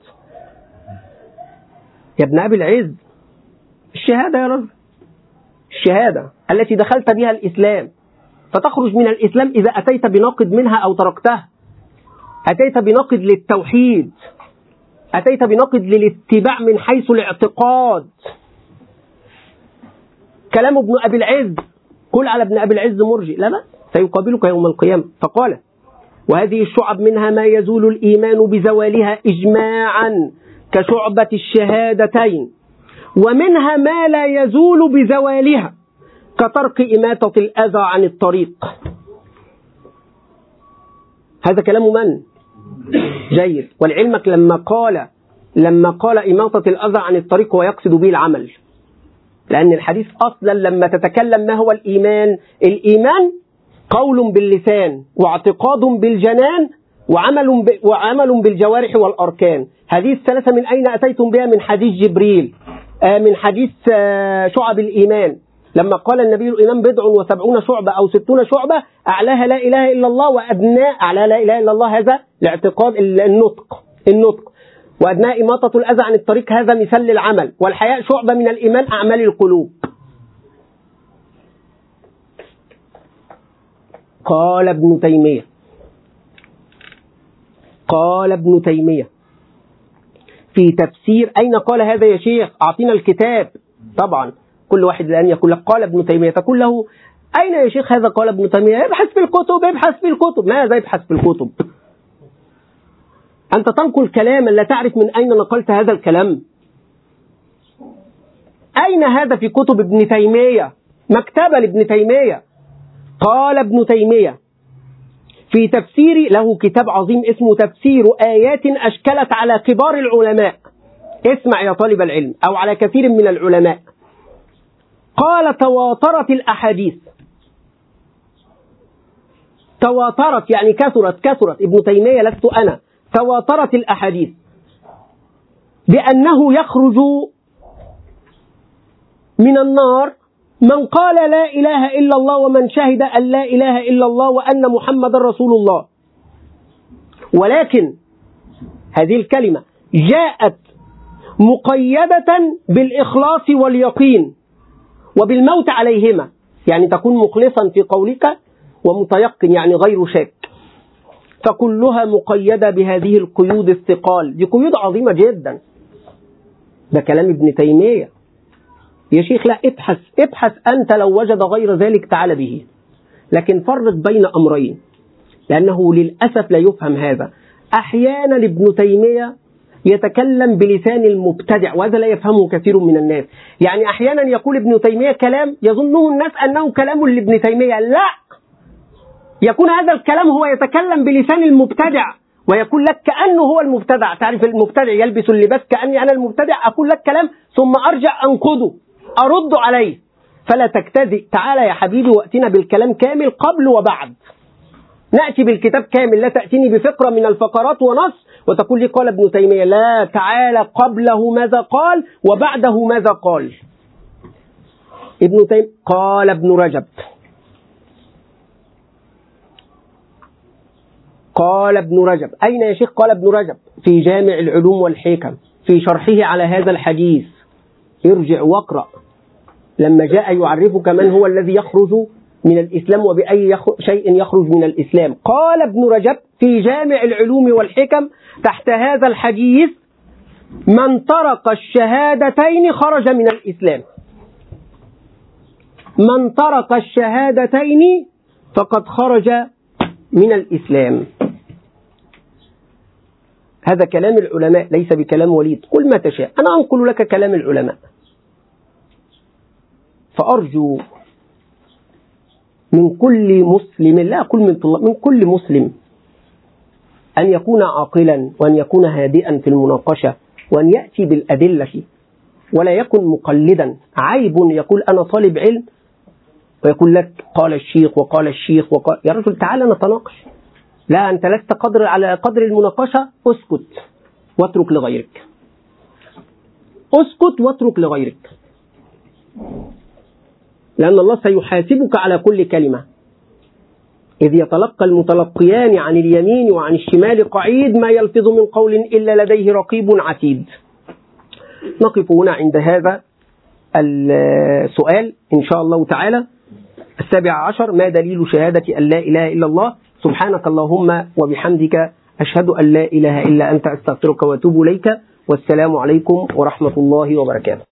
Speaker 1: يا ابن أبي العز، الشهادة يا رجل، الشهادة التي دخلت بها الإسلام، فتخرج من الإسلام إذا أتيت بناقض منها أو تركتها. أتيت بناقض للتوحيد، أتيت بناقض للاتباع من حيث الاعتقاد. كلام ابن أبي العز، قل على ابن أبي العز مرجئ، لا لا، سيقابلك يوم القيامة. فقال: وهذه الشعب منها ما يزول الإيمان بزوالها إجماعا كشعبة الشهادتين، ومنها ما لا يزول بزوالها كترك إماتة الأذى عن الطريق. هذا كلام من؟ جيد. ولعلمك لما قال لما قال إماطة الأذى عن الطريق هو يقصد به العمل، لأن الحديث أصلا لما تتكلم ما هو الإيمان؟ الإيمان قول باللسان واعتقاد بالجنان وعمل وعمل بالجوارح والأركان. هذه الثلاثة من أين أتيتم بها؟ من حديث جبريل، من حديث شعب الإيمان، لما قال النبي: الإيمان بضع وسبعون شعبة أو ستون شعبة، أعلاها لا إله إلا الله، وأدناها أعلاها لا إله إلا الله، هذا الاعتقاد، النطق النطق وأدناها إماطة الأذى عن الطريق، هذا مثال للعمل. والحياء شعبة من الإيمان، أعمال القلوب. قال ابن تيمية قال ابن تيمية في تفسير، أين قال هذا يا شيخ؟ أعطينا الكتاب. طبعا كل واحد الآن يقول لك قال ابن تيمية، تقول له: أين يا شيخ هذا قال ابن تيمية؟ ابحث في الكتب، ابحث في الكتب. ماذا يبحث في الكتب؟ أنت تنقل كلاما لا تعرف من أين نقلت هذا الكلام. أين هذا في كتب ابن تيمية؟ مكتبة لابن تيمية. قال ابن تيمية في تفسير، له كتاب عظيم اسمه تفسير آيات أشكلت على كبار العلماء. اسمع يا طالب العلم، أو على كثير من العلماء. قال: تواترت الأحاديث، تواترت يعني كثرت كثرت ابن تيمية لست أنا، تواترت الأحاديث بأنه يخرج من النار من قال لا إله إلا الله ومن شهد أن لا إله إلا الله وأن محمد رسول الله. ولكن هذه الكلمة جاءت مقيدة بالإخلاص واليقين وبالموت عليهما، يعني تكون مخلصا في قولك ومتيقن، يعني غير شاك. فكلها مقيدة بهذه القيود الثقال. دي قيود عظيمة جدا. ده كلام ابن تيمية يا شيخ. لا، ابحث ابحث أنت، لو وجد غير ذلك تعال به. لكن فرق بين أمرين، لأنه للأسف لا يفهم هذا. أحيانا ابن تيمية يتكلم بلسان المبتدع، وهذا لا يفهمه كثير من الناس. يعني أحيانا يقول ابن تيمية كلام يظنه الناس أنه كلام لابن تيمية، لا، يكون هذا الكلام هو يتكلم بلسان المبتدع ويقول لك كأنه هو المبتدع. تعرف المبتدع يلبس اللباس كأني أنا المبتدع، أقول لك كلام ثم أرجع أنقضه أرد عليه. فلا تكتذئ، تعالى يا حبيبي وأتنا بالكلام كامل قبل وبعد. نأتي بالكتاب كامل، لا تأتيني بفقرة من الفقرات ونص وتقول لي قال ابن تيمية. لا، تعالى قبله ماذا قال وبعده ماذا قال. ابن تيمية قال ابن رجب قال ابن رجب. أين يا شيخ قال ابن رجب؟ في جامع العلوم والحكم في شرحه على هذا الحديث. ارجع واقرأ لما جاء يعرفك من هو الذي يخرج من الإسلام وبأي شيء يخرج من الإسلام. قال ابن رجب في جامع العلوم والحكم تحت هذا الحديث: من ترك الشهادتين خرج من الإسلام. من ترك الشهادتين فقد خرج من الإسلام. هذا كلام العلماء ليس بكلام وليد. قل ما تشاء، أنا أنقل لك كلام العلماء. فأرجو من كل مسلم، لا أقول من طلاب، من كل مسلم أن يكون عاقلا وأن يكون هادئا في المناقشة وأن يأتي بالأدلة ولا يكن مقلدا. عيب يقول أنا طالب علم ويقول لك قال الشيخ وقال الشيخ وقال. يا رجل تعالى نتناقش. لا، أنت لست قدر على قدر المناقشة، اسكت واترك لغيرك. اسكت واترك لغيرك، لأن الله سيحاسبك على كل كلمة. إذ يتلقى المتلقيان عن اليمين وعن الشمال قعيد ما يلفظ من قول إلا لديه رقيب عتيد. نقف هنا عند هذا السؤال إن شاء الله تعالى. السابع عشر: ما دليل شهادة أن لا إله إلا الله؟ سبحانك اللهم وبحمدك أشهد أن لا إله إلا أنت، أستغفرك وأتوب إليك. والسلام عليكم ورحمة الله وبركاته.